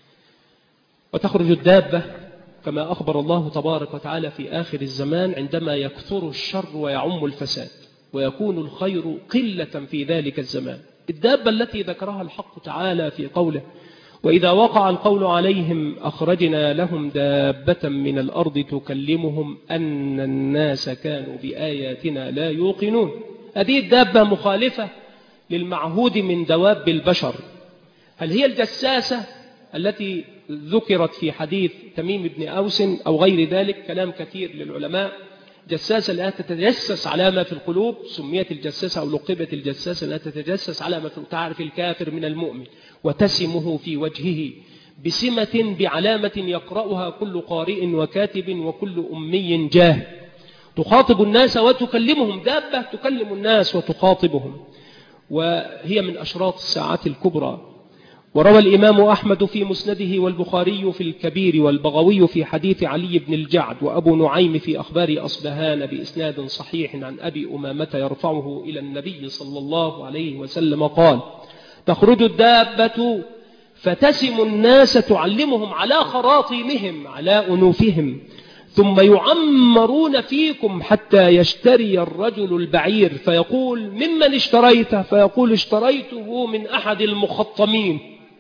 وتخرج الدابة كما أخبر الله تبارك وتعالى في آخر الزمان عندما يكثر الشر ويعم الفساد ويكون الخير قلة في ذلك الزمان. الدابة التي ذكرها الحق تعالى في قوله: وإذا وقع القول عليهم أخرجنا لهم دابة من الأرض تكلمهم أن الناس كانوا بآياتنا لا يوقنون. هذه الدابة مخالفة للمعهود من دواب البشر. هل هي الجساسة التي ذكرت في حديث تميم بن أوس أو غير ذلك؟ كلام كثير للعلماء. جساسة لا تتجسس على ما في القلوب، سميت الجساسة أو لقبت الجساسة لا تتجسس على ما في. تعرف الكافر من المؤمن وتسمه في وجهه بسمة بعلامة يقرأها كل قارئ وكاتب وكل أمي جاهل. تخاطب الناس وتكلمهم، دابة تكلم الناس وتخاطبهم، وهي من أشراط الساعات الكبرى. وروى الإمام أحمد في مسنده والبخاري في الكبير والبغوي في حديث علي بن الجعد وأبو نعيم في أخبار أصبهان بإسناد صحيح عن أبي أمامة يرفعه إلى النبي صلى الله عليه وسلم قال: تخرج الدابة فتسم الناس تعلمهم على خراطيمهم على أنوفهم، ثم يعمرون فيكم حتى يشتري الرجل البعير فيقول: ممن اشتريته؟ فيقول: اشتريته من أحد المخطمين،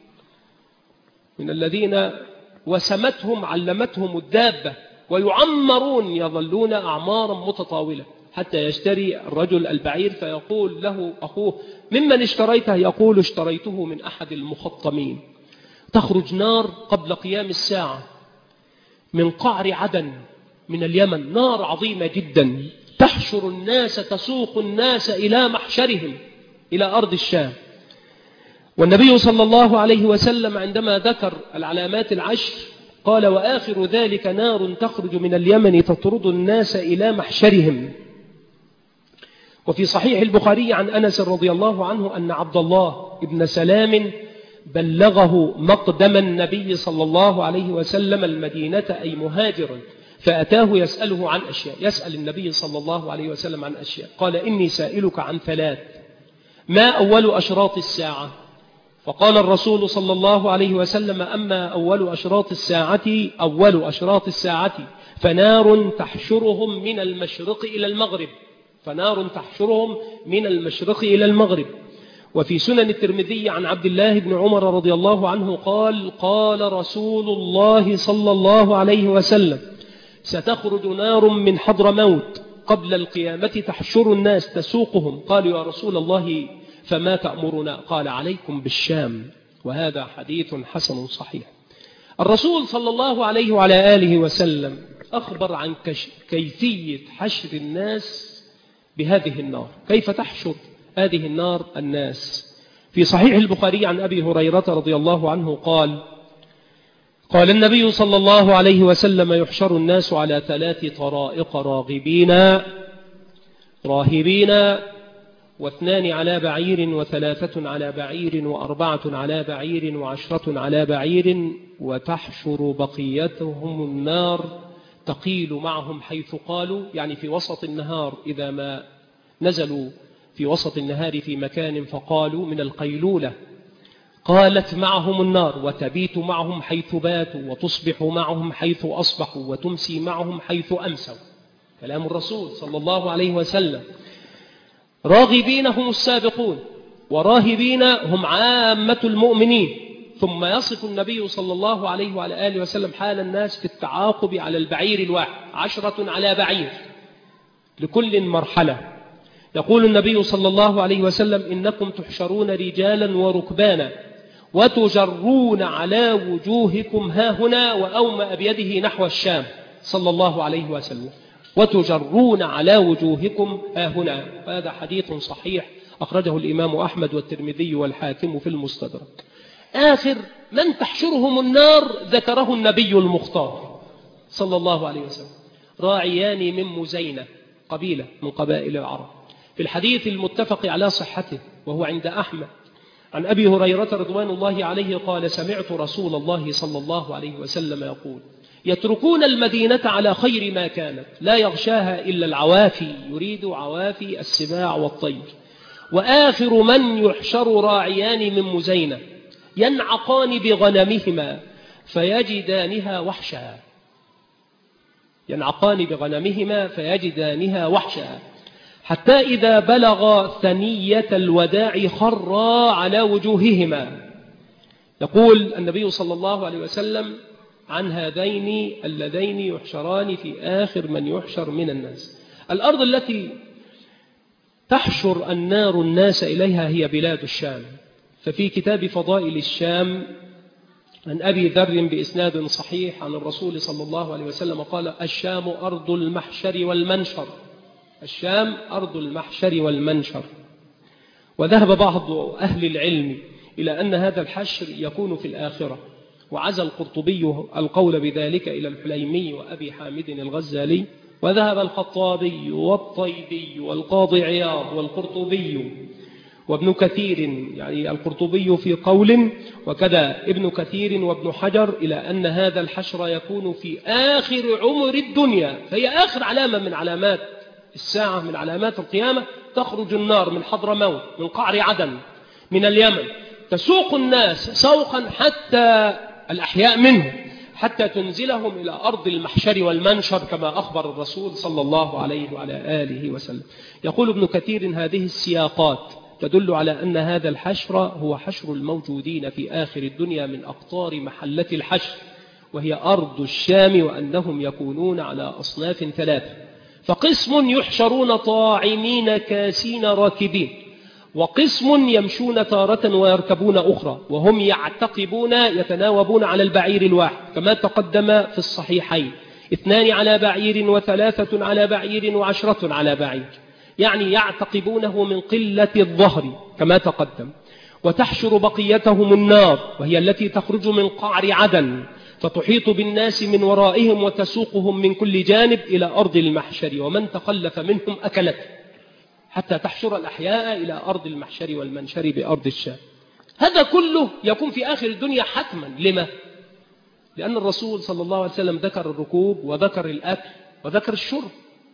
من الذين وسمتهم علمتهم الدابة. ويعمرون، يظلون أعمارا متطاولة حتى يشتري الرجل البعير فيقول له أخوه: ممن اشتريته؟ يقول: اشتريته من أحد المخطمين. تخرج نار قبل قيام الساعة من قعر عدن من اليمن، نار عظيمة جدا تحشر الناس، تسوق الناس إلى محشرهم إلى أرض الشام. والنبي صلى الله عليه وسلم عندما ذكر العلامات العشر قال: وآخر ذلك نار تخرج من اليمن تطرد الناس إلى محشرهم. وفي صحيح البخاري عن أنس رضي الله عنه أن عبد الله بن سلام بلغه مقدم النبي صلى الله عليه وسلم المدينة، أي مهاجرا، فأتاه يسأله عن أشياء، يسأل النبي صلى الله عليه وسلم عن أشياء. قال: إني سائلك عن ثلاث، ما أول أشراط الساعة؟ فقال الرسول صلى الله عليه وسلم: أما أول أشراط الساعة فنار تحشرهم من المشرق إلى المغرب، فنار تحشرهم من المشرق إلى المغرب. وفي سنن الترمذي عن عبد الله بن عمر رضي الله عنه قال: قال رسول الله صلى الله عليه وسلم: ستخرج نار من حضرموت قبل القيامة تحشر الناس تسوقهم. قالوا: يا رسول الله فما تأمرنا؟ قال: عليكم بالشام. وهذا حديث حسن صحيح. الرسول صلى الله عليه وعلى آله وسلم أخبر عن كيفية حشر الناس بهذه النار، كيف تحشر هذه النار الناس. في صحيح البخاري عن أبي هريرة رضي الله عنه قال النبي صلى الله عليه وسلم: يحشر الناس على 3 طرائق: راهبين، 2 على بعير، 3 على بعير، 4 على بعير، 10 على بعير، وتحشر بقيتهم النار تقيل معهم حيث قالوا، يعني في وسط النهار، إذا ما نزلوا في وسط النهار في مكان فقالوا من القيلولة، قالت معهم النار، وتبيت معهم حيث باتوا، وتصبح معهم حيث أصبحوا، وتمسي معهم حيث أمسوا. كلام الرسول صلى الله عليه وسلم. راغبين هم السابقون، وراهبين هم عامة المؤمنين. ثم يصف النبي صلى الله عليه وعلى آله وسلم حال الناس في التعاقب على البعير الواحد: 10 على بعير لكل مرحلة. يقول النبي صلى الله عليه وسلم: إنكم تحشرون رجالا وركبانا، وتجرون على وجوهكم هاهنا، وأومأ بيده نحو الشام صلى الله عليه وسلم، وتجرون على وجوهكم هاهنا. هذا حديث صحيح أخرجه الإمام أحمد والترمذي والحاكم في المستدرك. آخر من تحشرهم النار ذكره النبي المختار صلى الله عليه وسلم: راعيان من مزينة، قبيلة من قبائل العرب. في الحديث المتفق على صحته وهو عند أحمد عن أبي هريرة رضوان الله عليه قال: سمعت رسول الله صلى الله عليه وسلم يقول: يتركون المدينة على خير ما كانت، لا يغشاها إلا العوافي، يريد عوافي السباع والطير. وآخر من يحشر راعيان من مزينة ينعقان بغنمهما فيجدانها وحشا، ينعقان بغنمهما فيجدانها وحشا، حتى إذا بلغ ثنية الوداع خرا على وجوههما. يقول النبي صلى الله عليه وسلم عن هذين اللذين يحشران في آخر من يحشر من الناس. الأرض التي تحشر النار الناس إليها هي بلاد الشام. ففي كتاب فضائل الشام عن أبي ذر بإسناد صحيح عن الرسول صلى الله عليه وسلم قال: الشام أرض المحشر والمنشر، الشام أرض المحشر والمنشر. وذهب بعض أهل العلم إلى أن هذا الحشر يكون في الآخرة، وعزى القرطبي القول بذلك إلى الحليمي وأبي حامد الغزالي، وذهب الخطابي والطيبي والقاضي عياض والقرطبي وابن كثير، يعني القرطبي في قول وكذا ابن كثير وابن حجر، إلى أن هذا الحشر يكون في آخر عمر الدنيا، فهي آخر علامة من علامات الساعة، من علامات القيامة. تخرج النار من حضرموت، من قعر عدن، من اليمن، تسوق الناس سوقا حتى الأحياء منه، حتى تنزلهم إلى أرض المحشر والمنشر كما أخبر الرسول صلى الله عليه وعلى آله وسلم. يقول ابن كثير: هذه السياقات تدل على أن هذا الحشر هو حشر الموجودين في آخر الدنيا من أقطار محلة الحشر، وهي أرض الشام، وأنهم يكونون على أصناف ثلاثة: فقسم يحشرون طاعمين كاسين راكبين، وقسم يمشون تارة ويركبون أخرى، وهم يعتقبون يتناوبون على البعير الواحد كما تقدم في الصحيحين: 2 على بعير و3 على بعير و10 على بعير، يعني يعتقبونه من قلة الظهر كما تقدم. وتحشر بقيتهم النار، وهي التي تخرج من قعر عدن فتحيط بالناس من ورائهم وتسوقهم من كل جانب إلى أرض المحشر، ومن تخلف منهم أكلته، حتى تحشر الأحياء إلى أرض المحشر والمنشر بأرض الشام. هذا كله يكون في آخر الدنيا حتما. لما؟ لأن الرسول صلى الله عليه وسلم ذكر الركوب وذكر الأكل وذكر الشرب،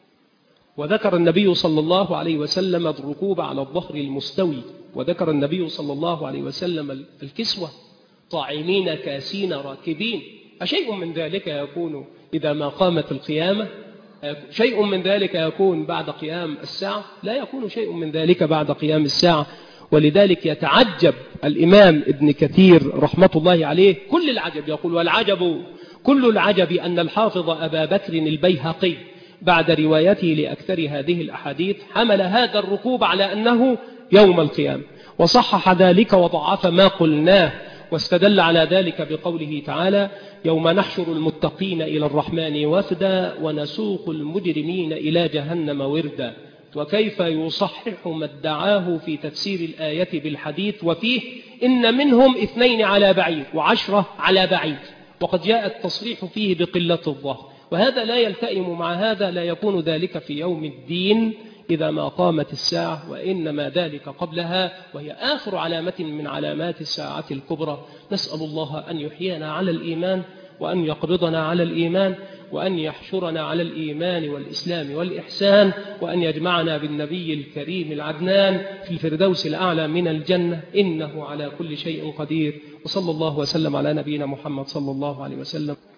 وذكر النبي صلى الله عليه وسلم الركوب على الظهر المستوي، وذكر النبي صلى الله عليه وسلم الكسوة: طاعمين كاسين راكبين. أشيء من ذلك يكون إذا ما قامت القيامة؟ شيء من ذلك يكون بعد قيام الساعة؟ لا يكون شيء من ذلك بعد قيام الساعة. ولذلك يتعجب الإمام ابن كثير رحمة الله عليه كل العجب، يقول: والعجب كل العجب أن الحافظ أبا بكر البيهقي بعد روايته لأكثر هذه الأحاديث حمل هذا الركوب على أنه يوم القيامة، وصحح ذلك وضعف ما قلناه، واستدل على ذلك بقوله تعالى: يوم نحشر المتقين إلى الرحمن وفدا ونسوق المجرمين إلى جهنم وردا. وكيف يصحح ما ادعاه في تفسير الآية بالحديث وفيه: إن منهم 2 على بعير و10 على بعير، وقد جاء التصريح فيه بقلة الظهر. وهذا لا يلتئم مع هذا، لا يكون ذلك في يوم الدين إذا ما قامت الساعة، وإنما ذلك قبلها، وهي آخر علامة من علامات الساعة الكبرى. نسأل الله أن يحيينا على الإيمان، وأن يقبضنا على الإيمان، وأن يحشرنا على الإيمان والإسلام والإحسان، وأن يجمعنا بالنبي الكريم العدنان في الفردوس الأعلى من الجنة، إنه على كل شيء قدير. وصلى الله وسلم على نبينا محمد صلى الله عليه وسلم.